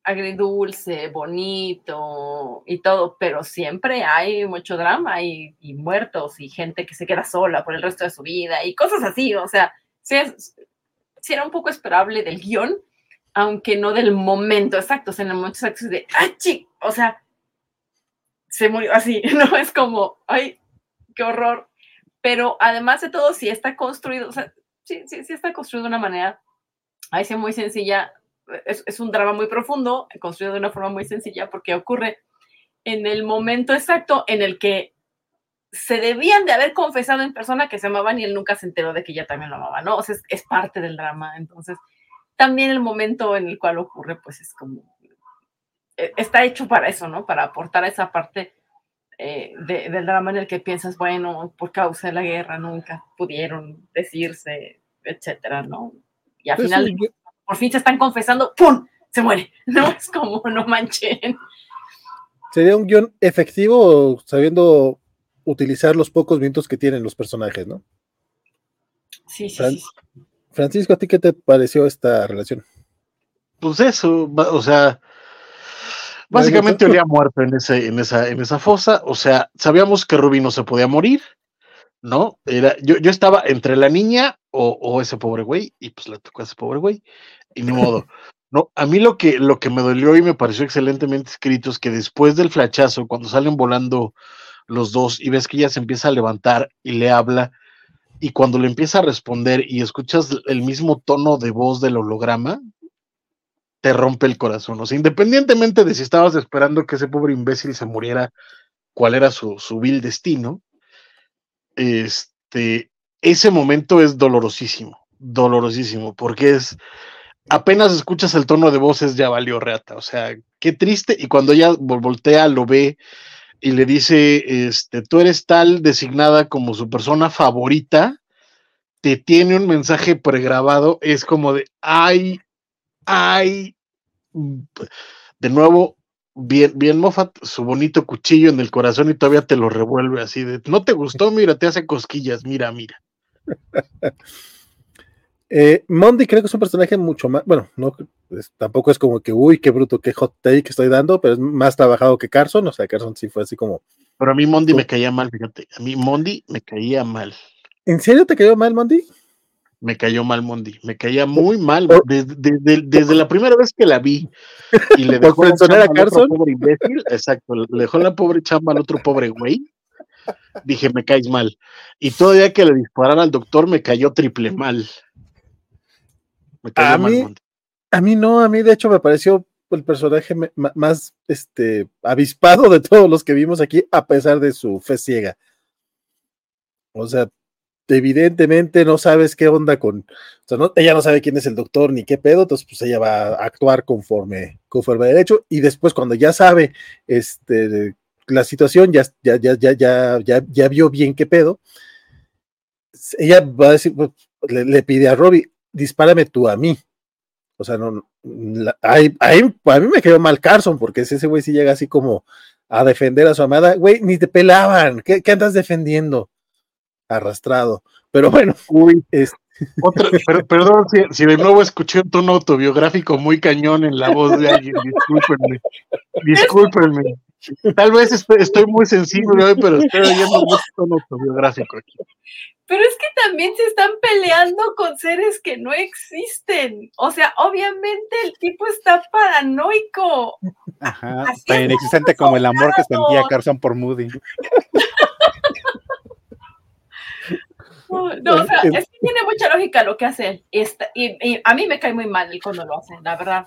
agridulce, bonito y todo, pero siempre hay mucho drama y muertos y gente que se queda sola por el resto de su vida y cosas así, o sea, sí era un poco esperable del guión, aunque no del momento exacto, o sea, en el momento exacto es de, ¡achi! O sea, se murió así, ¿no? Es como, ¡ay, qué horror! Pero además de todo, sí está construido, o sea, sí está construido de una manera, ahí sí muy sencilla, es un drama muy profundo, construido de una forma muy sencilla, porque ocurre en el momento exacto en el que se debían de haber confesado en persona que se amaban y él nunca se enteró de que ella también lo amaba, ¿no? O sea, es parte del drama, entonces también el momento en el cual ocurre, pues es como, está hecho para eso, ¿no? Para aportar esa parte del drama en el que piensas, bueno, por causa de la guerra nunca pudieron decirse, etcétera, ¿no? Y al Pues final, por fin se están confesando, ¡pum! Se muere, ¿no? Es como, no manchen. Sería un guión efectivo sabiendo utilizar los pocos minutos que tienen los personajes, ¿no? Sí. Francisco, ¿a ti qué te pareció esta relación? Pues eso, o sea, básicamente olía muerto en esa fosa. O sea, sabíamos que Ruby no se podía morir, ¿no? Yo estaba entre la niña o ese pobre güey, y pues le tocó a ese pobre güey, y ni modo. No, a mí lo que me dolió y me pareció excelentemente escrito es que después del flachazo, cuando salen volando los dos y ves que ella se empieza a levantar y le habla, y cuando le empieza a responder y escuchas el mismo tono de voz del holograma, te rompe el corazón. O sea, independientemente de si estabas esperando que ese pobre imbécil se muriera, cuál era su vil destino, ese momento es dolorosísimo, porque apenas escuchas el tono de voces, ya valió reata. O sea, qué triste. Y cuando ella voltea, lo ve y le dice, tú eres tal designada como su persona favorita, te tiene un mensaje pregrabado, es como de, ay, de nuevo, bien Moffat, su bonito cuchillo en el corazón y todavía te lo revuelve así de, ¿no te gustó? Mira, te hace cosquillas, mira. Mondi creo que es un personaje mucho más, bueno, no, tampoco es como que, uy, qué bruto, qué hot take estoy dando, pero es más trabajado que Carson, o sea, Carson sí fue así como... Pero a mí Mondi me caía mal, fíjate, a mí Mondi me caía mal. ¿En serio te cayó mal, Mondi? Me cayó mal Mondi, me caía muy mal, desde la primera vez que la vi, y le dejó la chamba al otro pobre imbécil, exacto, le dejó la pobre chamba al otro pobre güey, dije, me caes mal, y todavía que le disparara al doctor me cayó triple mal. Me cayó mal Mondi. A mí no, a mí de hecho me pareció el personaje más avispado de todos los que vimos aquí, a pesar de su fe ciega. O sea, evidentemente no sabes qué onda con, o sea, ella no sabe quién es el doctor ni qué pedo, entonces pues ella va a actuar conforme derecho, y después cuando ya sabe la situación, ya vio bien qué pedo, ella va a decir, le pide a Robbie, dispárame tú a mí. O sea, no, a mí me quedó mal Carson, porque ese güey sí llega así como a defender a su amada. Güey, ni te pelaban. ¿Qué andas defendiendo? Arrastrado. Pero bueno. Uy, perdón si de nuevo escuché un tono autobiográfico muy cañón en la voz de alguien. Discúlpenme. Tal vez estoy muy sensible hoy, pero estoy oyendo mucho tono autobiográfico aquí. Pero es que también se están peleando con seres que no existen. O sea, obviamente el tipo está paranoico. Ajá, tan inexistente como el amor que sentía Carson por Moody. No, o sea, es que tiene mucha lógica lo que hace él. Y a mí me cae muy mal el cuando lo hacen, la verdad.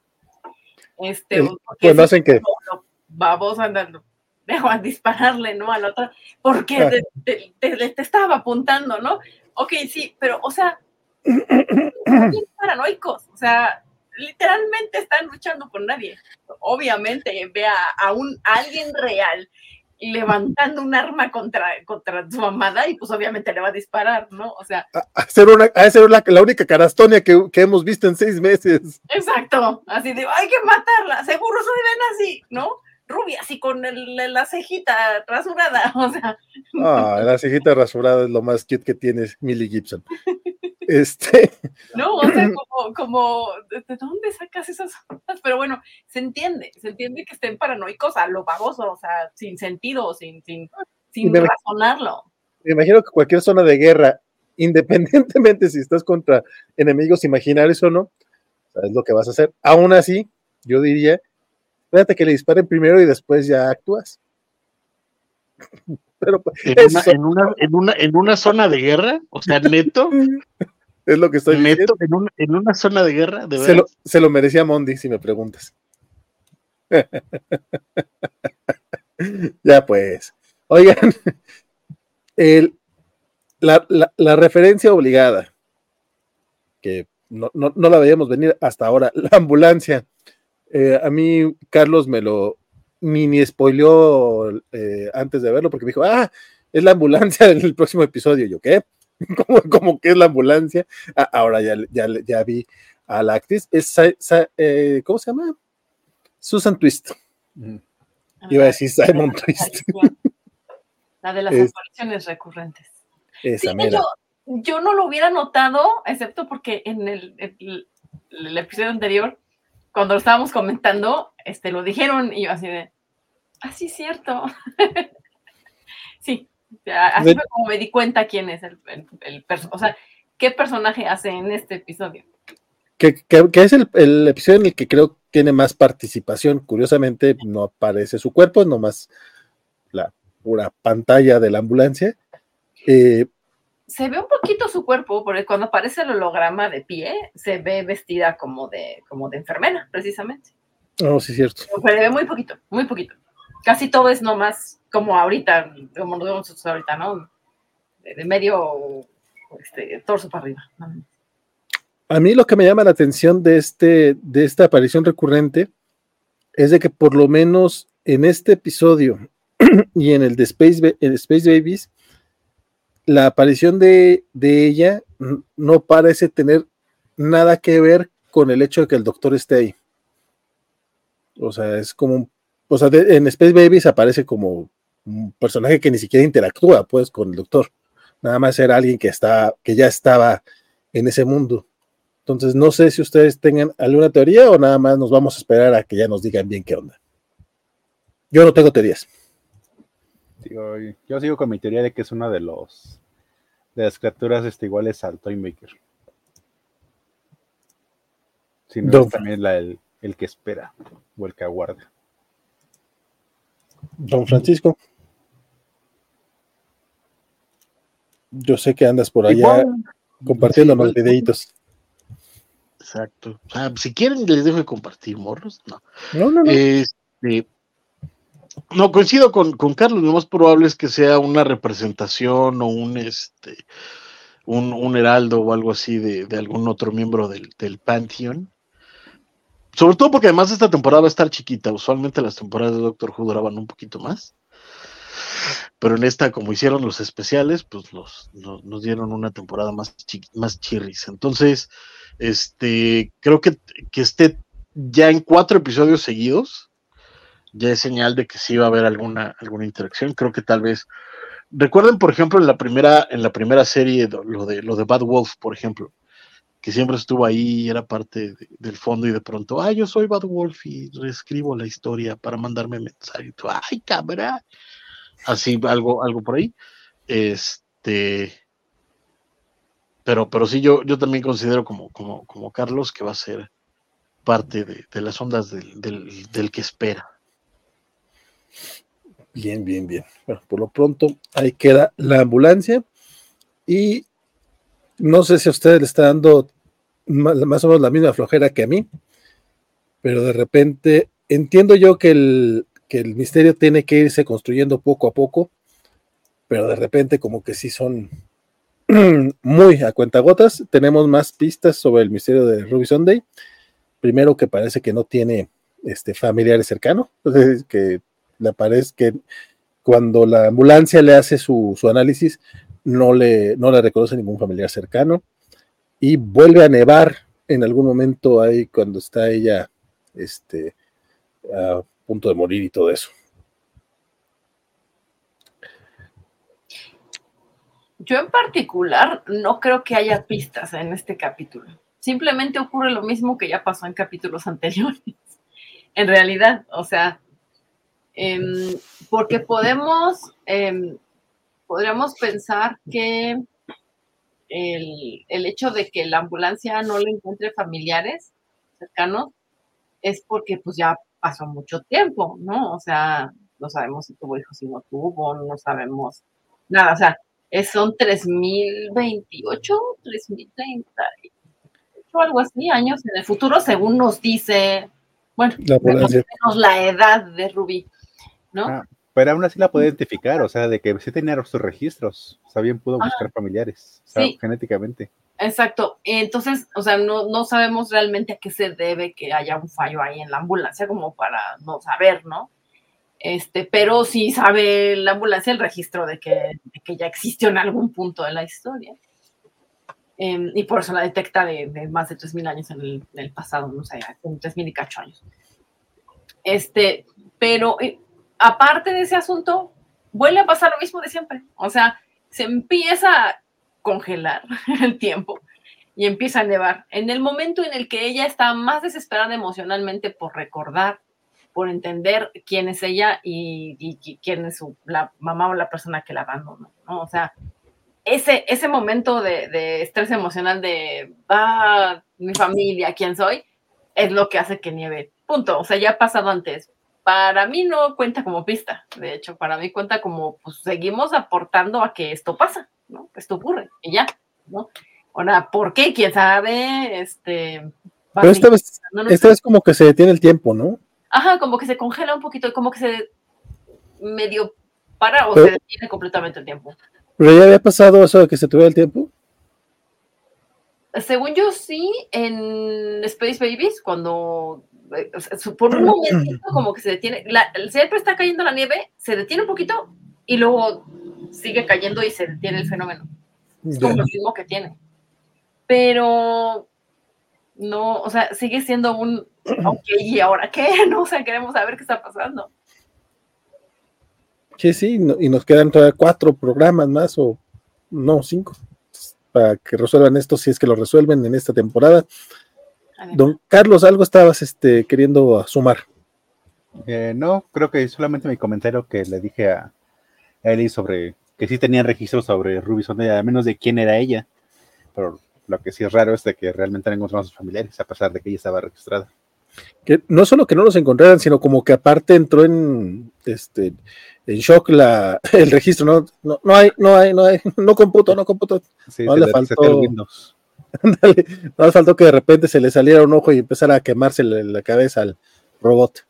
Cuando hacen que vamos andando. Dejo a dispararle, ¿no? Al otro, porque te estaba apuntando, ¿no? Ok, sí, pero, o sea, son paranoicos, o sea, literalmente están luchando por nadie. Obviamente ve a alguien real levantando un arma contra su amada y pues obviamente le va a disparar, ¿no? O sea... A ser la única carastonia que hemos visto en 6 meses. Exacto, así de, hay que matarla, seguro se ven así, ¿no? Rubia, así con la cejita rasurada, o sea. La cejita rasurada es lo más cute que tiene Millie Gibson. No, o sea, como ¿de dónde sacas esas cosas? Pero bueno, se entiende que estén paranoicos a lo baboso, o sea, sin sentido, sin razonarlo. Me imagino que cualquier zona de guerra, independientemente si estás contra enemigos imaginarios o no, sabes lo que vas a hacer. Aún así, yo diría, espérate que le disparen primero y después ya actúas. Pero en una zona de guerra, o sea, neto. Es lo que estoy neto, diciendo. en una zona de guerra, de verdad. Se lo merecía Mondi, si me preguntas. Ya pues. Oigan, la referencia obligada, que no la veíamos venir hasta ahora, la ambulancia. A mí, Carlos me lo mini spoileó antes de verlo, porque me dijo, es la ambulancia del próximo episodio. Yo, ¿qué? ¿Cómo que es la ambulancia? Ahora ya vi a la actriz. ¿Cómo se llama? Susan Twist. Iba a decir Simon Twist. La de las apariciones recurrentes. Esa sí, yo no lo hubiera notado, excepto porque en el episodio anterior, cuando lo estábamos comentando, lo dijeron y yo así de, sí, cierto. Sí, así fue como me di cuenta quién es o sea, qué personaje hace en este episodio. Que es el episodio en el que creo tiene más participación. Curiosamente, no aparece su cuerpo, nomás la pura pantalla de la ambulancia. Se ve un poquito su cuerpo, porque cuando aparece el holograma de pie, se ve vestida como de enfermera, precisamente. No, sí, es cierto. Pero se ve muy poquito, muy poquito. Casi todo es nomás como ahorita, como nos vemos ahorita, ¿no? De medio torso para arriba. A mí lo que me llama la atención de esta aparición recurrente es de que por lo menos en este episodio y en el de Space Babies, la aparición de ella no parece tener nada que ver con el hecho de que el doctor esté ahí. O sea, es como en Space Babies aparece como un personaje que ni siquiera interactúa pues con el doctor. Nada más era alguien que ya estaba en ese mundo. Entonces, no sé si ustedes tengan alguna teoría o nada más nos vamos a esperar a que ya nos digan bien qué onda. Yo no tengo teorías. Yo sigo con mi teoría de que es una de las criaturas iguales al Toymaker. Si no, es también el que espera o el que aguarda. Don Francisco, yo sé que andas por allá compartiendo los videitos. Exacto. Si quieren, les dejo de compartir, morros. No. No. No, coincido con Carlos. Lo más probable es que sea una representación o un heraldo o algo así de algún otro miembro del Pantheon. Sobre todo porque además esta temporada va a estar chiquita. Usualmente las temporadas de Doctor Who duraban un poquito más. Pero en esta, como hicieron los especiales, pues nos dieron una temporada más chirris. Entonces, creo que esté ya en 4 episodios seguidos, ya es señal de que sí va a haber alguna interacción. Creo que tal vez, recuerden, por ejemplo, en la primera serie, lo de Bad Wolf, por ejemplo, que siempre estuvo ahí, era parte del fondo, y de pronto, yo soy Bad Wolf y reescribo la historia para mandarme mensaje. Ay, cabrón. Así, algo por ahí. Pero sí, yo también considero como Carlos que va a ser parte de las ondas del que espera. Bien. Bueno, por lo pronto, ahí queda la ambulancia. Y no sé si a ustedes le está dando más o menos la misma flojera que a mí, pero de repente entiendo yo que el misterio tiene que irse construyendo poco a poco, pero de repente como que sí son muy a cuentagotas. Tenemos más pistas sobre el misterio de Ruby Sunday. Primero, que parece que no tiene familiares cercanos, entonces que le parece que cuando la ambulancia le hace su análisis no le reconoce ningún familiar cercano, y vuelve a nevar en algún momento ahí cuando está ella a punto de morir y todo eso. Yo en particular no creo que haya pistas en este capítulo. Simplemente ocurre lo mismo que ya pasó en capítulos anteriores. En realidad, o sea, porque podríamos pensar que el hecho de que la ambulancia no le encuentre familiares cercanos es porque pues ya pasó mucho tiempo, ¿no? O sea, no sabemos si tuvo hijos, si no tuvo, no sabemos nada, o sea, son 3028, 3038, algo así, años en el futuro, según nos dice, bueno, menos la edad de Ruby, ¿no? Pero aún así la puede identificar, o sea, de que sí tenía sus registros, o sea, bien pudo buscar familiares, o sea, sí, genéticamente. Exacto, entonces, o sea, no sabemos realmente a qué se debe que haya un fallo ahí en la ambulancia, como para no saber, ¿no? Pero sí sabe la ambulancia el registro de que ya existió en algún punto de la historia. Y por eso la detecta de más de 3000 años en el pasado, no sé, 3000 y cacho años. Pero aparte de ese asunto, vuelve a pasar lo mismo de siempre. O sea, se empieza a congelar el tiempo y empieza a nevar. En el momento en el que ella está más desesperada emocionalmente por recordar, por entender quién es ella y quién es la mamá o la persona que la abandonó, ¿no? O sea, ese momento de estrés emocional de, mi familia, quién soy, es lo que hace que nieve. Punto. O sea, ya ha pasado antes. Para mí no cuenta como pista. De hecho, para mí cuenta como, pues, seguimos aportando a que esto pasa, ¿no? Esto ocurre y ya, ¿no? Ahora, ¿por qué? ¿Quién sabe? Pero esta vez como que se detiene el tiempo, ¿no? Ajá, como que se congela un poquito, como que se medio para o se detiene completamente el tiempo. ¿Pero ya había pasado eso de que se tuviera el tiempo? Según yo, sí, en Space Babies, cuando por un momentito como que se detiene, siempre está cayendo la nieve, se detiene un poquito y luego sigue cayendo y se detiene el fenómeno. Es como lo mismo que tiene. Pero no, o sea, sigue siendo un, ok, ¿y ahora qué? No, o sea, queremos saber qué está pasando. Sí, y nos quedan todavía 4 programas más, o no, 5, para que resuelvan esto, si es que lo resuelven en esta temporada. Don Carlos, algo estabas queriendo sumar. No, creo que solamente mi comentario que le dije a Eli sobre que sí tenían registros sobre Ruby Sonda, a menos de quién era ella, pero lo que sí es raro es de que realmente han encontrado a sus familiares, a pesar de que ella estaba registrada. Que no solo que no los encontraran, sino como que aparte entró en shock el registro, no computo. Sí, no se le le faltó el Windows. No le faltó que de repente se le saliera un ojo y empezara a quemarse la cabeza al robot.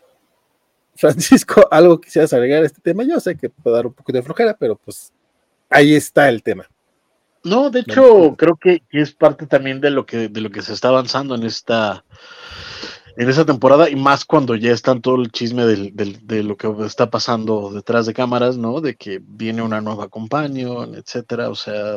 Francisco, ¿algo quisieras agregar a este tema? Yo sé que puede dar un poquito de flojera, pero pues ahí está el tema. No, de hecho, creo que es parte también de lo que se está avanzando en esta temporada, y más cuando ya están todo el chisme de lo que está pasando detrás de cámaras, ¿no? De que viene una nueva companion, etcétera. O sea,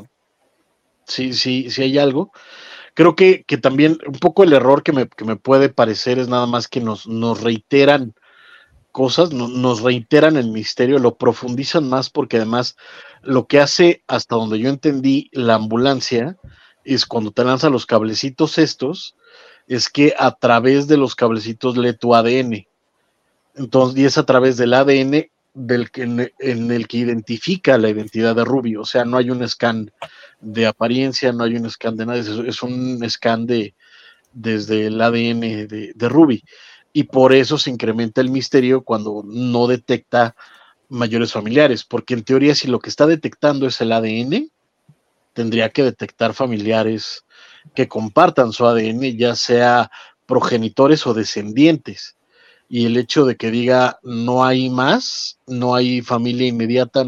sí hay algo. Creo que también un poco el error que me puede parecer es nada más que nos reiteran cosas, nos reiteran el misterio, lo profundizan más, porque además lo que hace, hasta donde yo entendí, la ambulancia es cuando te lanza los cablecitos estos, es que a través de los cablecitos lee tu ADN. Entonces, y es a través del ADN en el que identifica la identidad de Ruby. O sea, no hay un scan de apariencia, no hay un scan de nada, es un scan desde el ADN de Ruby. Y por eso se incrementa el misterio cuando no detecta mayores familiares, porque en teoría, si lo que está detectando es el ADN, tendría que detectar familiares que compartan su ADN, ya sea progenitores o descendientes. Y el hecho de que diga no hay más, no hay familia inmediata,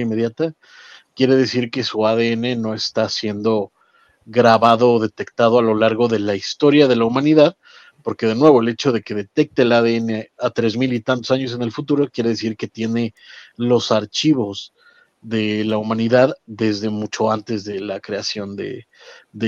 quiere decir que su ADN no está siendo grabado o detectado a lo largo de la historia de la humanidad, porque de nuevo el hecho de que detecte el ADN a 3000 y tantos años en el futuro quiere decir que tiene los archivos de la humanidad desde mucho antes de la creación de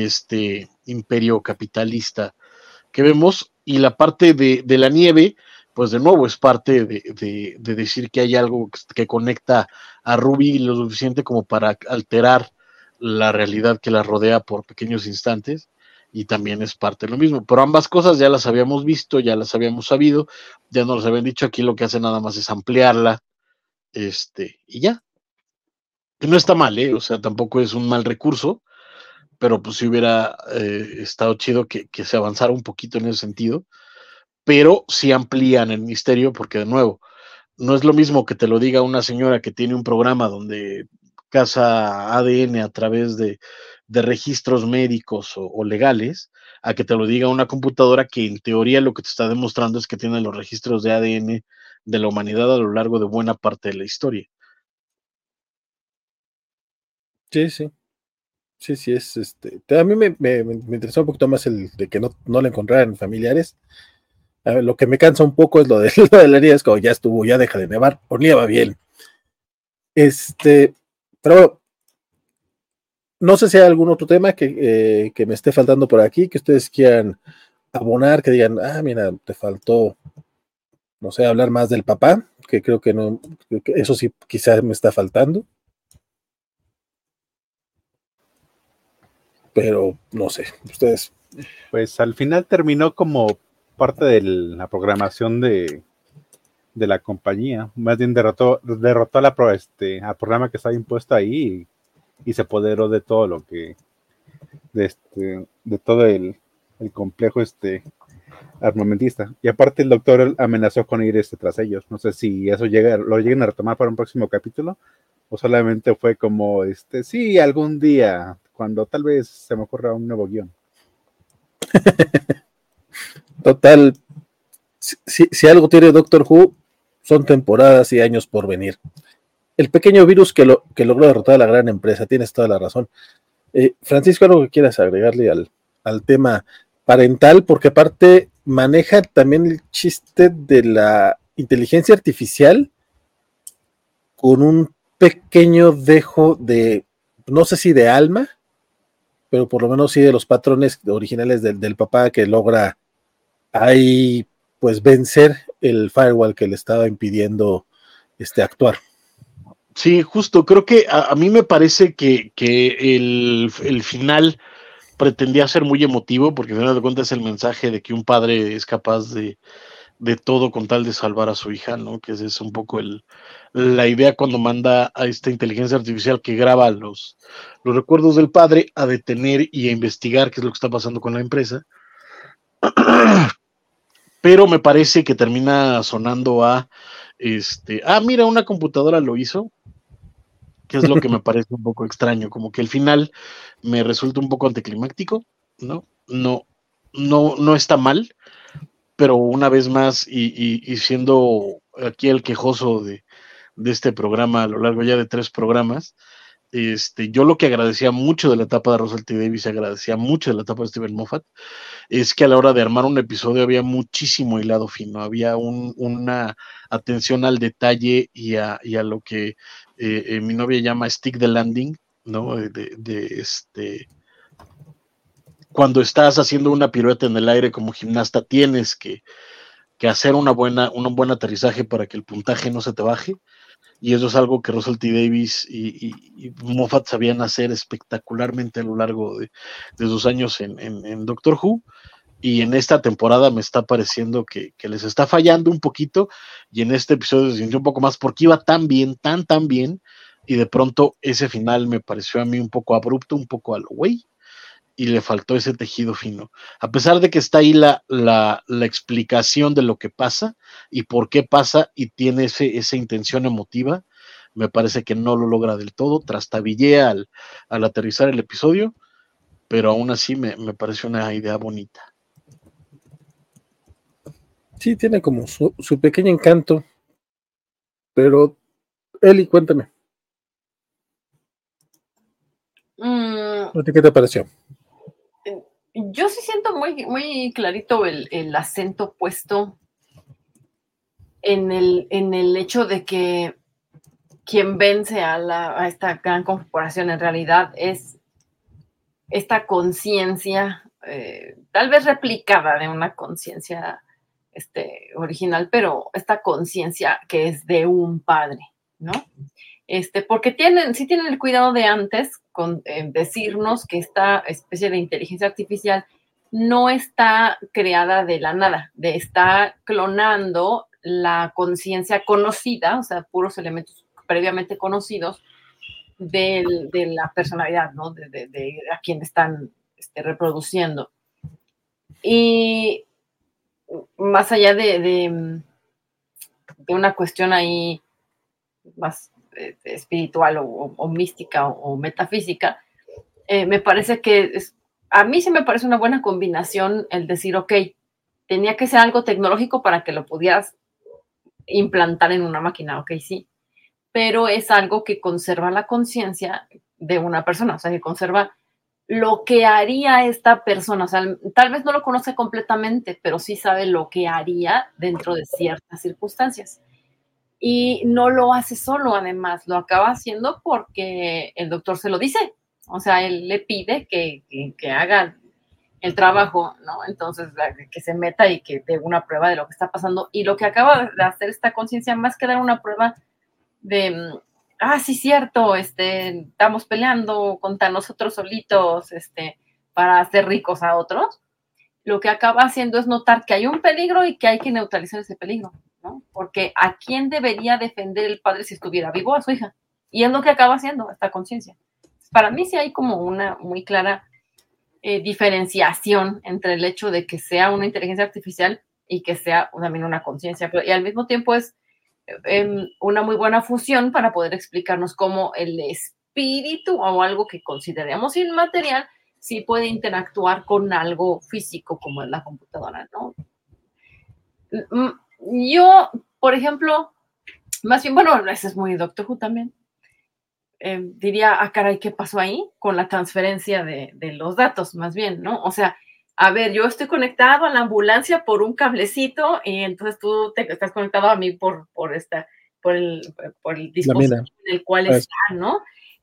este imperio capitalista que vemos. Y la parte de la nieve, pues de nuevo es parte de decir que hay algo que conecta a Ruby lo suficiente como para alterar la realidad que la rodea por pequeños instantes, y también es parte de lo mismo. Pero ambas cosas ya las habíamos visto, ya las habíamos sabido, ya nos las habían dicho. Aquí lo que hace nada más es ampliarla, y ya. Que no está mal, o sea, tampoco es un mal recurso, pero pues si hubiera estado chido que se avanzara un poquito en ese sentido, pero sí amplían el misterio, porque de nuevo, no es lo mismo que te lo diga una señora que tiene un programa donde caza ADN a través de registros médicos o legales, a que te lo diga una computadora que en teoría lo que te está demostrando es que tiene los registros de ADN de la humanidad a lo largo de buena parte de la historia. Sí, sí. Sí, sí, es a mí me interesó un poquito más el de que no la encontraran familiares. A ver, lo que me cansa un poco es lo de, lo de la herida, es como ya estuvo, ya deja de nevar, o nieva bien. Pero bueno, no sé si hay algún otro tema que me esté faltando por aquí, que ustedes quieran abonar, que digan, mira, te faltó, no sé, hablar más del papá, que creo que no, que eso sí quizás me está faltando. Pero no sé, ustedes. Pues al final terminó como parte de la programación de la compañía. Más bien derrotó al programa que estaba impuesto ahí y se apoderó de todo lo que, de todo el complejo armamentista. Y aparte el doctor amenazó con ir tras ellos. No sé si eso lo lleguen a retomar para un próximo capítulo o solamente fue como, sí, algún día, cuando tal vez se me ocurra un nuevo guión. Total, si algo tiene Doctor Who, son temporadas y años por venir. El pequeño virus que logró derrotar a la gran empresa, tienes toda la razón. Francisco, algo que quieras agregarle al tema parental, porque aparte maneja también el chiste de la inteligencia artificial con un pequeño dejo de, no sé si de alma, pero por lo menos sí de los patrones originales del papá, que logra ahí pues vencer el firewall que le estaba impidiendo actuar. Sí, justo, creo que a mí me parece que el final pretendía ser muy emotivo, porque al final de cuentas es el mensaje de que un padre es capaz de todo con tal de salvar a su hija, ¿no? Que ese es un poco la idea cuando manda a esta inteligencia artificial que graba los recuerdos del padre a detener y a investigar qué es lo que está pasando con la empresa. Pero me parece que termina sonando mira, una computadora lo hizo, que es lo que me parece un poco extraño, como que el final me resulta un poco anticlimáctico, ¿no? No está mal, pero una vez más, y siendo aquí el quejoso de este programa a lo largo ya de 3 programas, yo lo que agradecía mucho de la etapa de Russell T. Davies, agradecía mucho de la etapa de Steven Moffat, es que a la hora de armar un episodio había muchísimo hilado fino, había una atención al detalle y a lo que mi novia llama stick the landing, ¿no? Cuando estás haciendo una pirueta en el aire como gimnasta, tienes que hacer un buen aterrizaje para que el puntaje no se te baje, y eso es algo que Russell T. Davies y Moffat sabían hacer espectacularmente a lo largo de sus años en Doctor Who, y en esta temporada me está pareciendo que les está fallando un poquito, y en este episodio se sintió un poco más porque iba tan bien, tan bien, y de pronto ese final me pareció a mí un poco abrupto, un poco a lo güey, y le faltó ese tejido fino. A pesar de que está ahí la explicación de lo que pasa y por qué pasa, y tiene esa intención emotiva, me parece que no lo logra del todo. Trastabillé al aterrizar el episodio, pero aún así me pareció una idea bonita. Sí, tiene como su pequeño encanto, pero Eli, cuéntame. ¿Qué te pareció? Yo sí siento muy, muy clarito el acento puesto en el hecho de que quien vence a esta gran corporación en realidad es esta conciencia, tal vez replicada de una conciencia original, pero esta conciencia que es de un padre, ¿no? Porque sí tienen el cuidado de antes con decirnos que esta especie de inteligencia artificial no está creada de la nada, está clonando la conciencia conocida, o sea, puros elementos previamente conocidos de la personalidad, ¿no? De a quien están reproduciendo. Y más allá de una cuestión ahí más espiritual o mística o metafísica, me parece que a mí sí me parece una buena combinación el decir, ok, tenía que ser algo tecnológico para que lo pudieras implantar en una máquina, ok, sí, pero es algo que conserva la conciencia de una persona, o sea, que conserva lo que haría esta persona, o sea, tal vez no lo conoce completamente, pero sí sabe lo que haría dentro de ciertas circunstancias. Y no lo hace solo, además, lo acaba haciendo porque el doctor se lo dice, o sea, él le pide que haga el trabajo, ¿no? Entonces, que se meta y que dé una prueba de lo que está pasando. Y lo que acaba de hacer esta conciencia, más que dar una prueba de, sí, cierto, estamos peleando contra nosotros solitos, para hacer ricos a otros, lo que acaba haciendo es notar que hay un peligro y que hay que neutralizar ese peligro, ¿no? Porque ¿a quién debería defender el padre si estuviera vivo? A su hija. Y es lo que acaba haciendo esta conciencia. Para mí sí hay como una muy clara diferenciación entre el hecho de que sea una inteligencia artificial y que sea también una conciencia, y al mismo tiempo es una muy buena fusión para poder explicarnos cómo el espíritu o algo que consideremos inmaterial sí puede interactuar con algo físico como es la computadora, ¿no? Yo, por ejemplo, más bien, bueno, ese es muy Doctor Who también, diría, caray, ¿qué pasó ahí? Con la transferencia de los datos, más bien, ¿no? O sea, a ver, yo estoy conectado a la ambulancia por un cablecito y entonces tú estás conectado a mí por el dispositivo en el cual está, ¿no?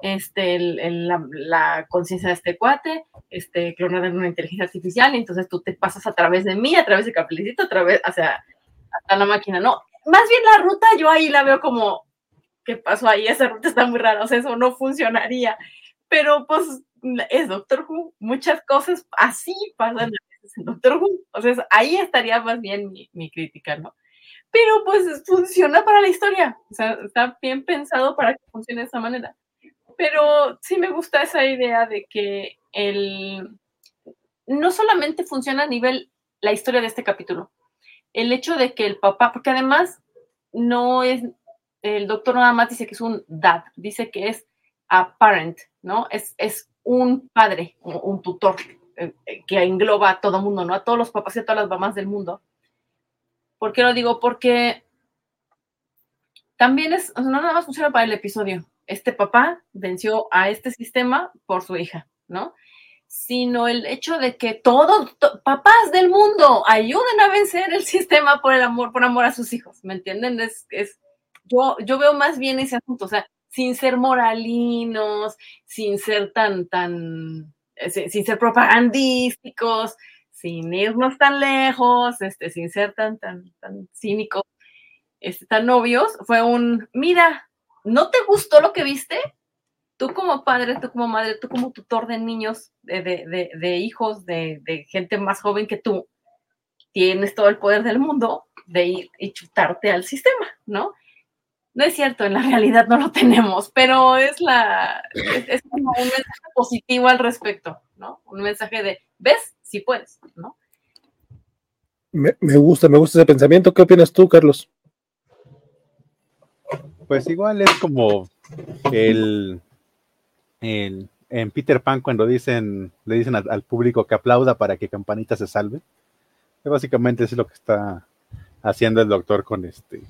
La conciencia de este cuate, clonada en una inteligencia artificial, y entonces tú te pasas a través de mí, a través del cablecito, hasta la máquina, ¿no? Más bien la ruta yo ahí la veo como, ¿qué pasó ahí? Esa ruta está muy rara, o sea, eso no funcionaría. Pero pues es Doctor Who, muchas cosas así pasan a veces en Doctor Who, o sea, ahí estaría más bien mi crítica, ¿no? Pero pues funciona para la historia, o sea, está bien pensado para que funcione de esa manera. Pero sí me gusta esa idea de que no solamente funciona a nivel la historia de este capítulo, el hecho de que el papá, porque además no es, el doctor nada más dice que es un dad, dice que es a parent, ¿no? Es un padre, un tutor, que engloba a todo mundo, ¿no? A todos los papás y a todas las mamás del mundo. ¿Por qué lo digo? Porque también no nada más funciona para el episodio. Este papá venció a este sistema por su hija, ¿no? Sino el hecho de que todos papás del mundo ayuden a vencer el sistema por amor a sus hijos, ¿me entienden? Yo veo más bien ese asunto, o sea, sin ser moralinos, sin ser sin ser propagandísticos, sin irnos tan lejos, sin ser tan cínicos, tan obvios, fue mira, ¿no te gustó lo que viste? Tú como padre, tú como madre, tú como tutor de niños, de hijos, de gente más joven que tú, tienes todo el poder del mundo de ir y chutarte al sistema, ¿no? No es cierto, en la realidad no lo tenemos, pero es como un mensaje positivo al respecto, ¿no? Un mensaje de, ¿ves? Sí puedes, ¿no? Me gusta ese pensamiento. ¿Qué opinas tú, Carlos? Pues igual es como en Peter Pan cuando le dicen al público que aplauda para que Campanita se salve. Que básicamente es lo que está haciendo el doctor con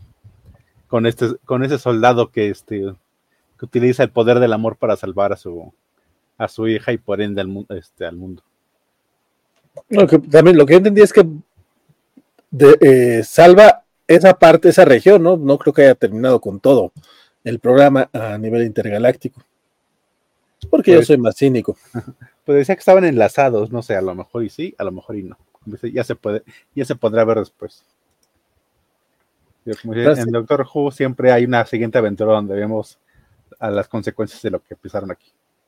ese soldado que utiliza el poder del amor para salvar a su hija y por ende al mundo. También lo que yo entendí es que salva esa parte, esa región, ¿no? No creo que haya terminado con todo el programa a nivel intergaláctico. Porque yo soy más cínico. Pues decía que estaban enlazados, no sé, a lo mejor y sí, a lo mejor y no. Ya se podrá ver después. Como en Doctor Who siempre hay una siguiente aventura donde vemos a las consecuencias de lo que empezaron aquí.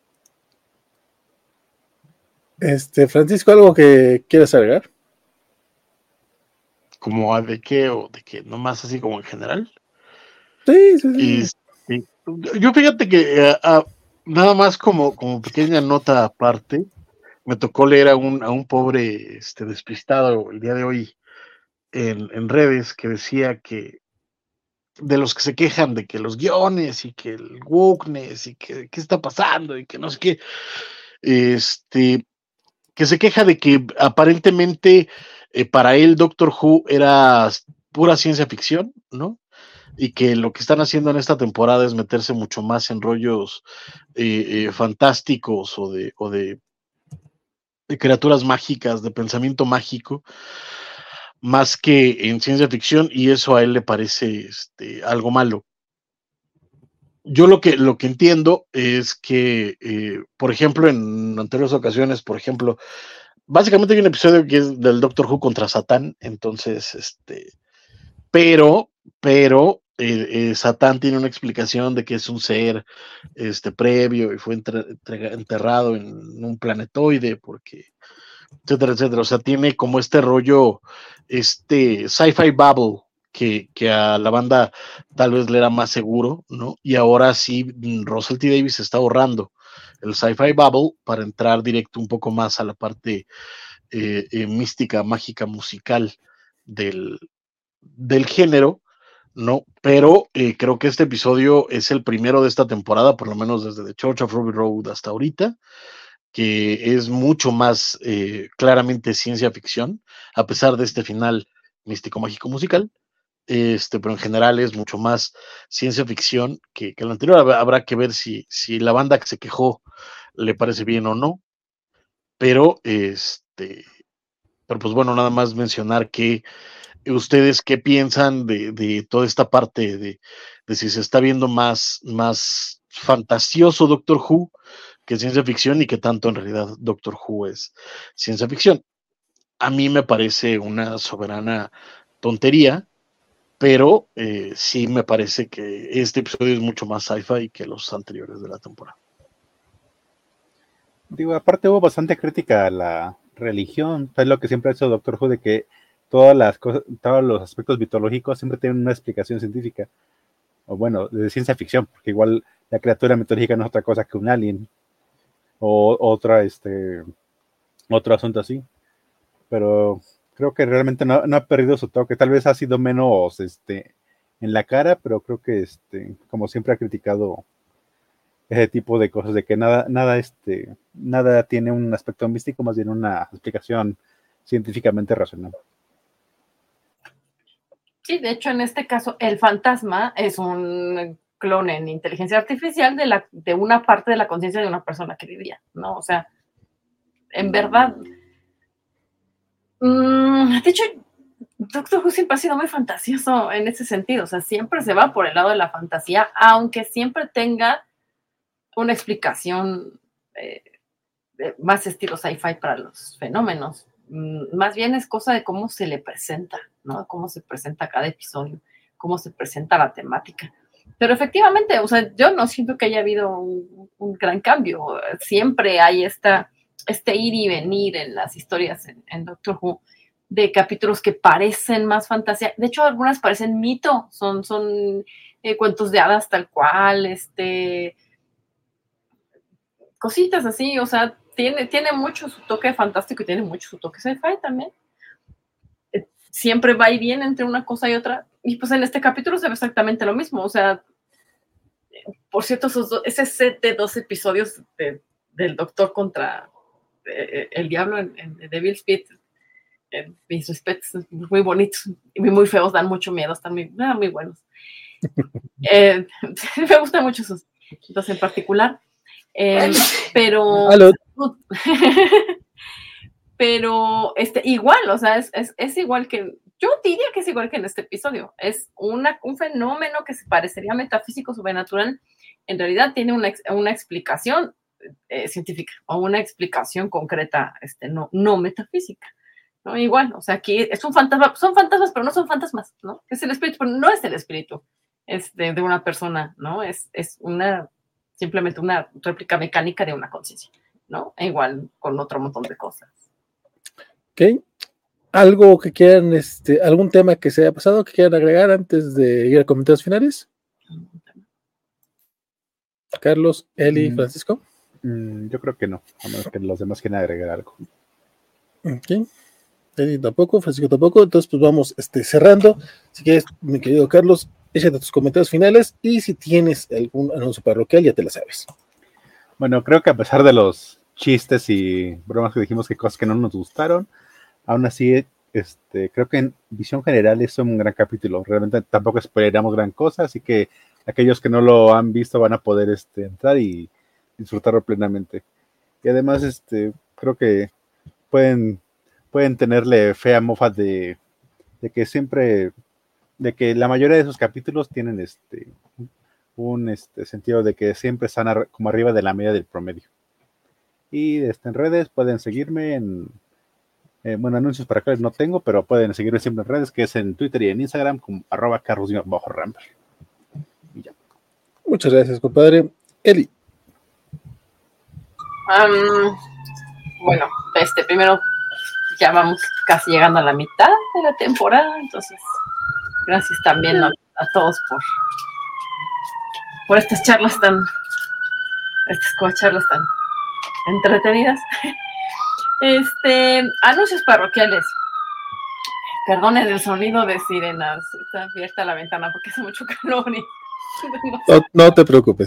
Francisco, ¿algo que quieras agregar? ¿Como de qué o de qué? ¿Nomás así como en general? Sí. Yo fíjate que nada más como pequeña nota aparte, me tocó leer a un pobre despistado el día de hoy en redes que decía que de los que se quejan de que los guiones y que el wokeness y que qué está pasando y que no sé qué, que se queja de que aparentemente para él Doctor Who era pura ciencia ficción, ¿no? Y que lo que están haciendo en esta temporada es meterse mucho más en rollos fantásticos o de criaturas mágicas, de pensamiento mágico, más que en ciencia ficción, y eso a él le parece algo malo. Yo lo que entiendo es que, por ejemplo, en anteriores ocasiones, por ejemplo, básicamente hay un episodio que es del Doctor Who contra Satán, entonces, pero Satán tiene una explicación de que es un ser previo y fue enterrado en un planetoide, porque, etcétera, etcétera. O sea, tiene como este rollo, sci-fi bubble que a la banda tal vez le era más seguro, ¿no? Y ahora sí, Russell T. Davies está ahorrando el sci-fi bubble para entrar directo un poco más a la parte mística, mágica, musical del género, ¿no? Pero creo que este episodio es el primero de esta temporada, por lo menos desde The Church of Ruby Road hasta ahorita, que es mucho más claramente ciencia ficción, a pesar de este final místico, mágico, musical, pero en general es mucho más ciencia ficción que el anterior. Habrá que ver si la banda que se quejó le parece bien o no, pero pero pues bueno, nada más mencionar que ustedes qué piensan de toda esta parte de si se está viendo más fantasioso Doctor Who que ciencia ficción y que tanto en realidad Doctor Who es ciencia ficción. A mí me parece una soberana tontería, pero sí me parece que este episodio es mucho más sci-fi que los anteriores de la temporada. Digo, aparte hubo bastante crítica a la religión, es lo que siempre ha hecho Doctor Who, de que todas las cosas, todos los aspectos mitológicos siempre tienen una explicación científica, o bueno, de ciencia ficción, porque igual la criatura mitológica no es otra cosa que un alien, o otro asunto así, pero creo que realmente no ha perdido su toque, tal vez ha sido menos en la cara, pero creo que como siempre ha criticado ese tipo de cosas, de que nada tiene un aspecto místico, más bien una explicación científicamente racional. Sí, de hecho, en este caso, el fantasma es un clon en inteligencia artificial de una parte de la conciencia de una persona que vivía, ¿no? O sea, en verdad, de hecho, Doctor Who siempre ha sido muy fantasioso en ese sentido, o sea, siempre se va por el lado de la fantasía, aunque siempre tenga una explicación más estilo sci-fi para los fenómenos. Más bien es cosa de cómo se le presenta, ¿no? Cómo se presenta cada episodio, cómo se presenta la temática. Pero efectivamente, o sea, yo no siento que haya habido un gran cambio. Siempre hay este ir y venir en las historias en Doctor Who de capítulos que parecen más fantasía. De hecho, algunas parecen mito, son cuentos de hadas tal cual, cositas así, o sea, tiene mucho su toque fantástico y tiene mucho su toque sci-fi también. Siempre va y viene entre una cosa y otra. Y pues en este capítulo se ve exactamente lo mismo. O sea, por cierto, ese set de 2 episodios del Doctor contra el Diablo en Devil's Pit, mis respetos, muy bonitos y muy feos, dan mucho miedo, están muy buenos. Me gustan mucho esos dos en particular. Pero pero igual, o sea, es igual que, yo diría que es igual que en este episodio, es un fenómeno que se parecería metafísico, sobrenatural, en realidad tiene una explicación científica o una explicación concreta, no metafísica. ¿no? Igual, o sea, aquí es un fantasma, son fantasmas, pero no son fantasmas, ¿no? Es el espíritu, pero no es el espíritu de una persona, ¿no? Es simplemente una réplica mecánica de una conciencia, ¿no? E igual con otro montón de cosas. Ok. ¿Algo que quieran, algún tema que se haya pasado que quieran agregar antes de ir a comentarios finales? Carlos, Eli, Francisco. Yo creo que no, a menos que los demás quieran agregar algo. Ok. Eli tampoco, Francisco tampoco, entonces pues vamos cerrando. Si quieres, mi querido Carlos, échate tus comentarios finales y si tienes algún anuncio parroquial, ya te la sabes. Bueno, creo que a pesar de los chistes y bromas que dijimos que cosas que no nos gustaron, aún así, creo que en visión general es un gran capítulo. Realmente tampoco esperamos gran cosa, así que aquellos que no lo han visto van a poder entrar y disfrutarlo plenamente. Y además, creo que pueden tenerle fe a Moffat de que siempre, de que la mayoría de esos capítulos tienen un sentido de que siempre están como arriba de la media del promedio. Y en redes pueden seguirme bueno, anuncios para acá no tengo, pero pueden seguirme siempre en redes, que es en Twitter y en Instagram como @carlos_ramper. Y ya. Muchas gracias, compadre. Eli. Bueno, primero ya vamos casi llegando a la mitad de la temporada, entonces gracias también a todos por estas charlas tan entretenidas. Anuncios parroquiales. Perdonen el sonido de sirenas. Está abierta la ventana porque hace mucho calor. No te preocupes.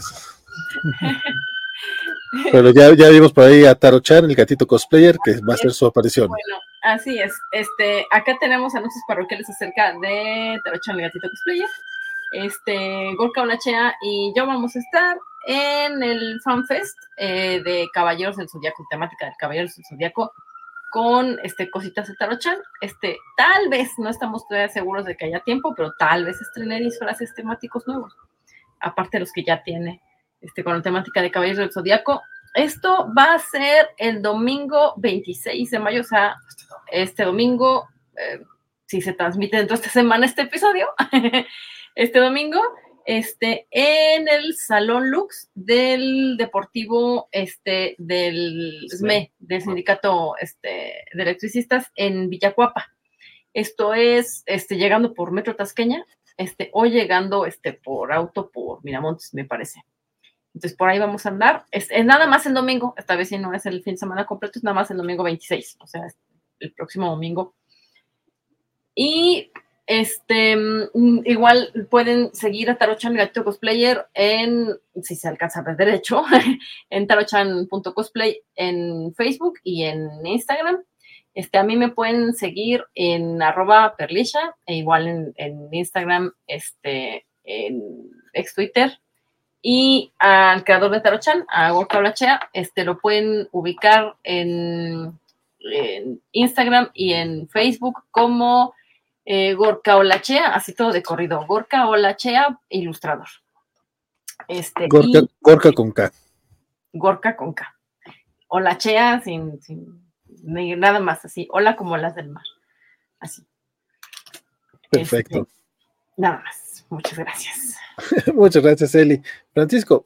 Pero ya vimos por ahí a Taro-chan, el gatito cosplayer, que va a hacer su aparición. Bueno, así es. Acá tenemos anuncios parroquiales acerca de Taro-chan, el gatito cosplayer. Gorka Olachea y yo vamos a estar en el FanFest de Caballeros del Zodiaco, temática del Caballeros del Zodiaco, con cositas de Taro-chan. Tal vez, no estamos todavía seguros de que haya tiempo, pero tal vez estrene disfraces temáticos nuevos, aparte de los que ya tiene, con la temática de Caballeros del Zodiaco. Esto va a ser el domingo 26 de mayo, o sea, este domingo, si se transmite dentro de esta semana este episodio, este domingo, en el Salón Lux del Deportivo, del SME, del Sindicato de Electricistas en Villacuapa. Esto es, llegando por Metro Tasqueña, o llegando, por auto por Miramontes, me parece. Entonces, por ahí vamos a andar. Es nada más el domingo, esta vez sí no es el fin de semana completo, es nada más el domingo 26, o sea, es el próximo domingo. Y igual pueden seguir a Taro-chan, el gatito cosplayer, si se alcanza a ver derecho, en tarochan.cosplay en Facebook y en Instagram. A mí me pueden seguir en @perlisha, e igual en Instagram, en ex Twitter. Y al creador de Taro-chan, a Gorka Olachea, lo pueden ubicar en Instagram y en Facebook como Gorka Olachea, así todo de corrido, Gorka Olachea, ilustrador. Gorka con K. Gorka con K. Olachea sin nada más, así, hola como las del mar. Así. Perfecto. Nada más. Muchas gracias. Muchas gracias, Eli. Francisco.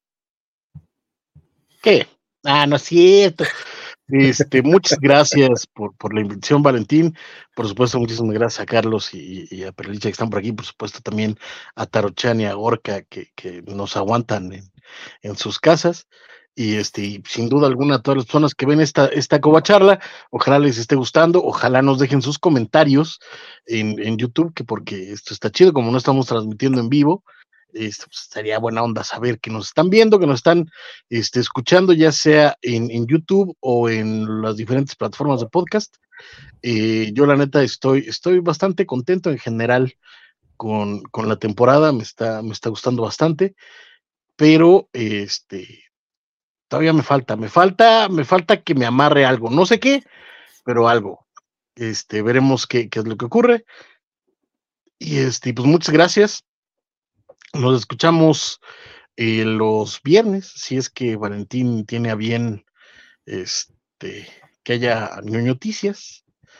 ¿Qué? No es cierto. Muchas gracias por la invitación, Valentín. Por supuesto, muchísimas gracias a Carlos y a Perlicha que están por aquí. Por supuesto, también a Taro-chan y a Gorka que nos aguantan en sus casas. Y sin duda alguna, a todas las personas que ven esta covacharla, ojalá les esté gustando, ojalá nos dejen sus comentarios en YouTube, porque esto está chido, como no estamos transmitiendo en vivo. Pues estaría buena onda saber que nos están viendo, que nos están escuchando, ya sea en YouTube o en las diferentes plataformas de podcast. Yo la neta estoy bastante contento en general con la temporada, me está gustando bastante, pero todavía me falta que me amarre algo, no sé qué, pero algo. Veremos qué es lo que ocurre. Y pues muchas gracias. Nos escuchamos los viernes, si es que Valentín tiene a bien que haya noticias.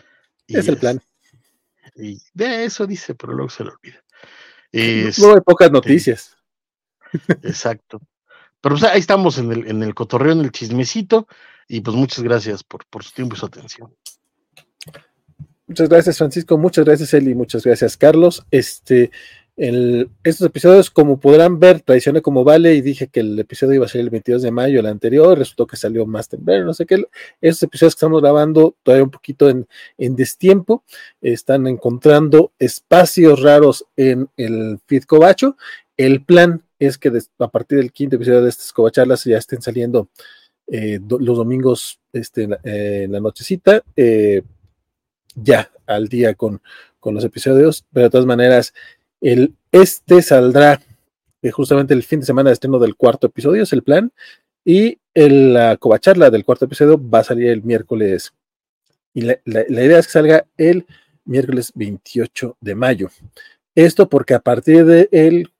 Es el plan. Y de eso dice, pero luego se lo olvida. Luego hay pocas noticias. Exacto. Pero pues, ahí estamos en el cotorreo, en el chismecito, y pues muchas gracias por su tiempo y su atención. Muchas gracias, Francisco, muchas gracias, Eli, muchas gracias, Carlos. Estos episodios, como podrán ver, traicioné como vale y dije que el episodio iba a ser el 22 de mayo, el anterior, resultó que salió más temprano, no sé qué. Estos episodios que estamos grabando todavía un poquito en destiempo, están encontrando espacios raros en el feed Covacho. El plan es que a partir del quinto episodio de estas Covacharlas ya estén saliendo los domingos en la nochecita, ya al día con los episodios, pero de todas maneras saldrá justamente el fin de semana de estreno del cuarto episodio, es el plan, y la covacharla del cuarto episodio va a salir el miércoles, y la idea es que salga el miércoles 28 de mayo. Esto porque a partir del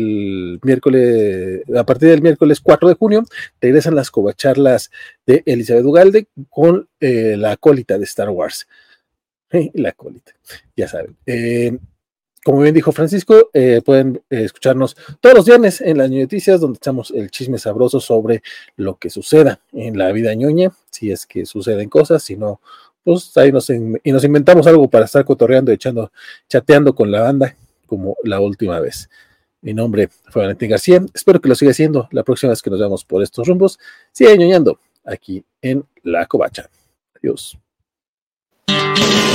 miércoles 4 de junio regresan las covacharlas de Elizabeth Ugalde con la acólita de Star Wars. La colita, ya saben. Como bien dijo Francisco, pueden escucharnos todos los viernes en las noticias, donde echamos el chisme sabroso sobre lo que suceda en la vida ñoña, si es que suceden cosas, si no, pues ahí nos inventamos algo para estar cotorreando y chateando con la banda, como la última vez. Mi nombre fue Valentín García, espero que lo siga haciendo la próxima vez que nos veamos por estos rumbos. Sigue ñoñando aquí en La Covacha. Adiós.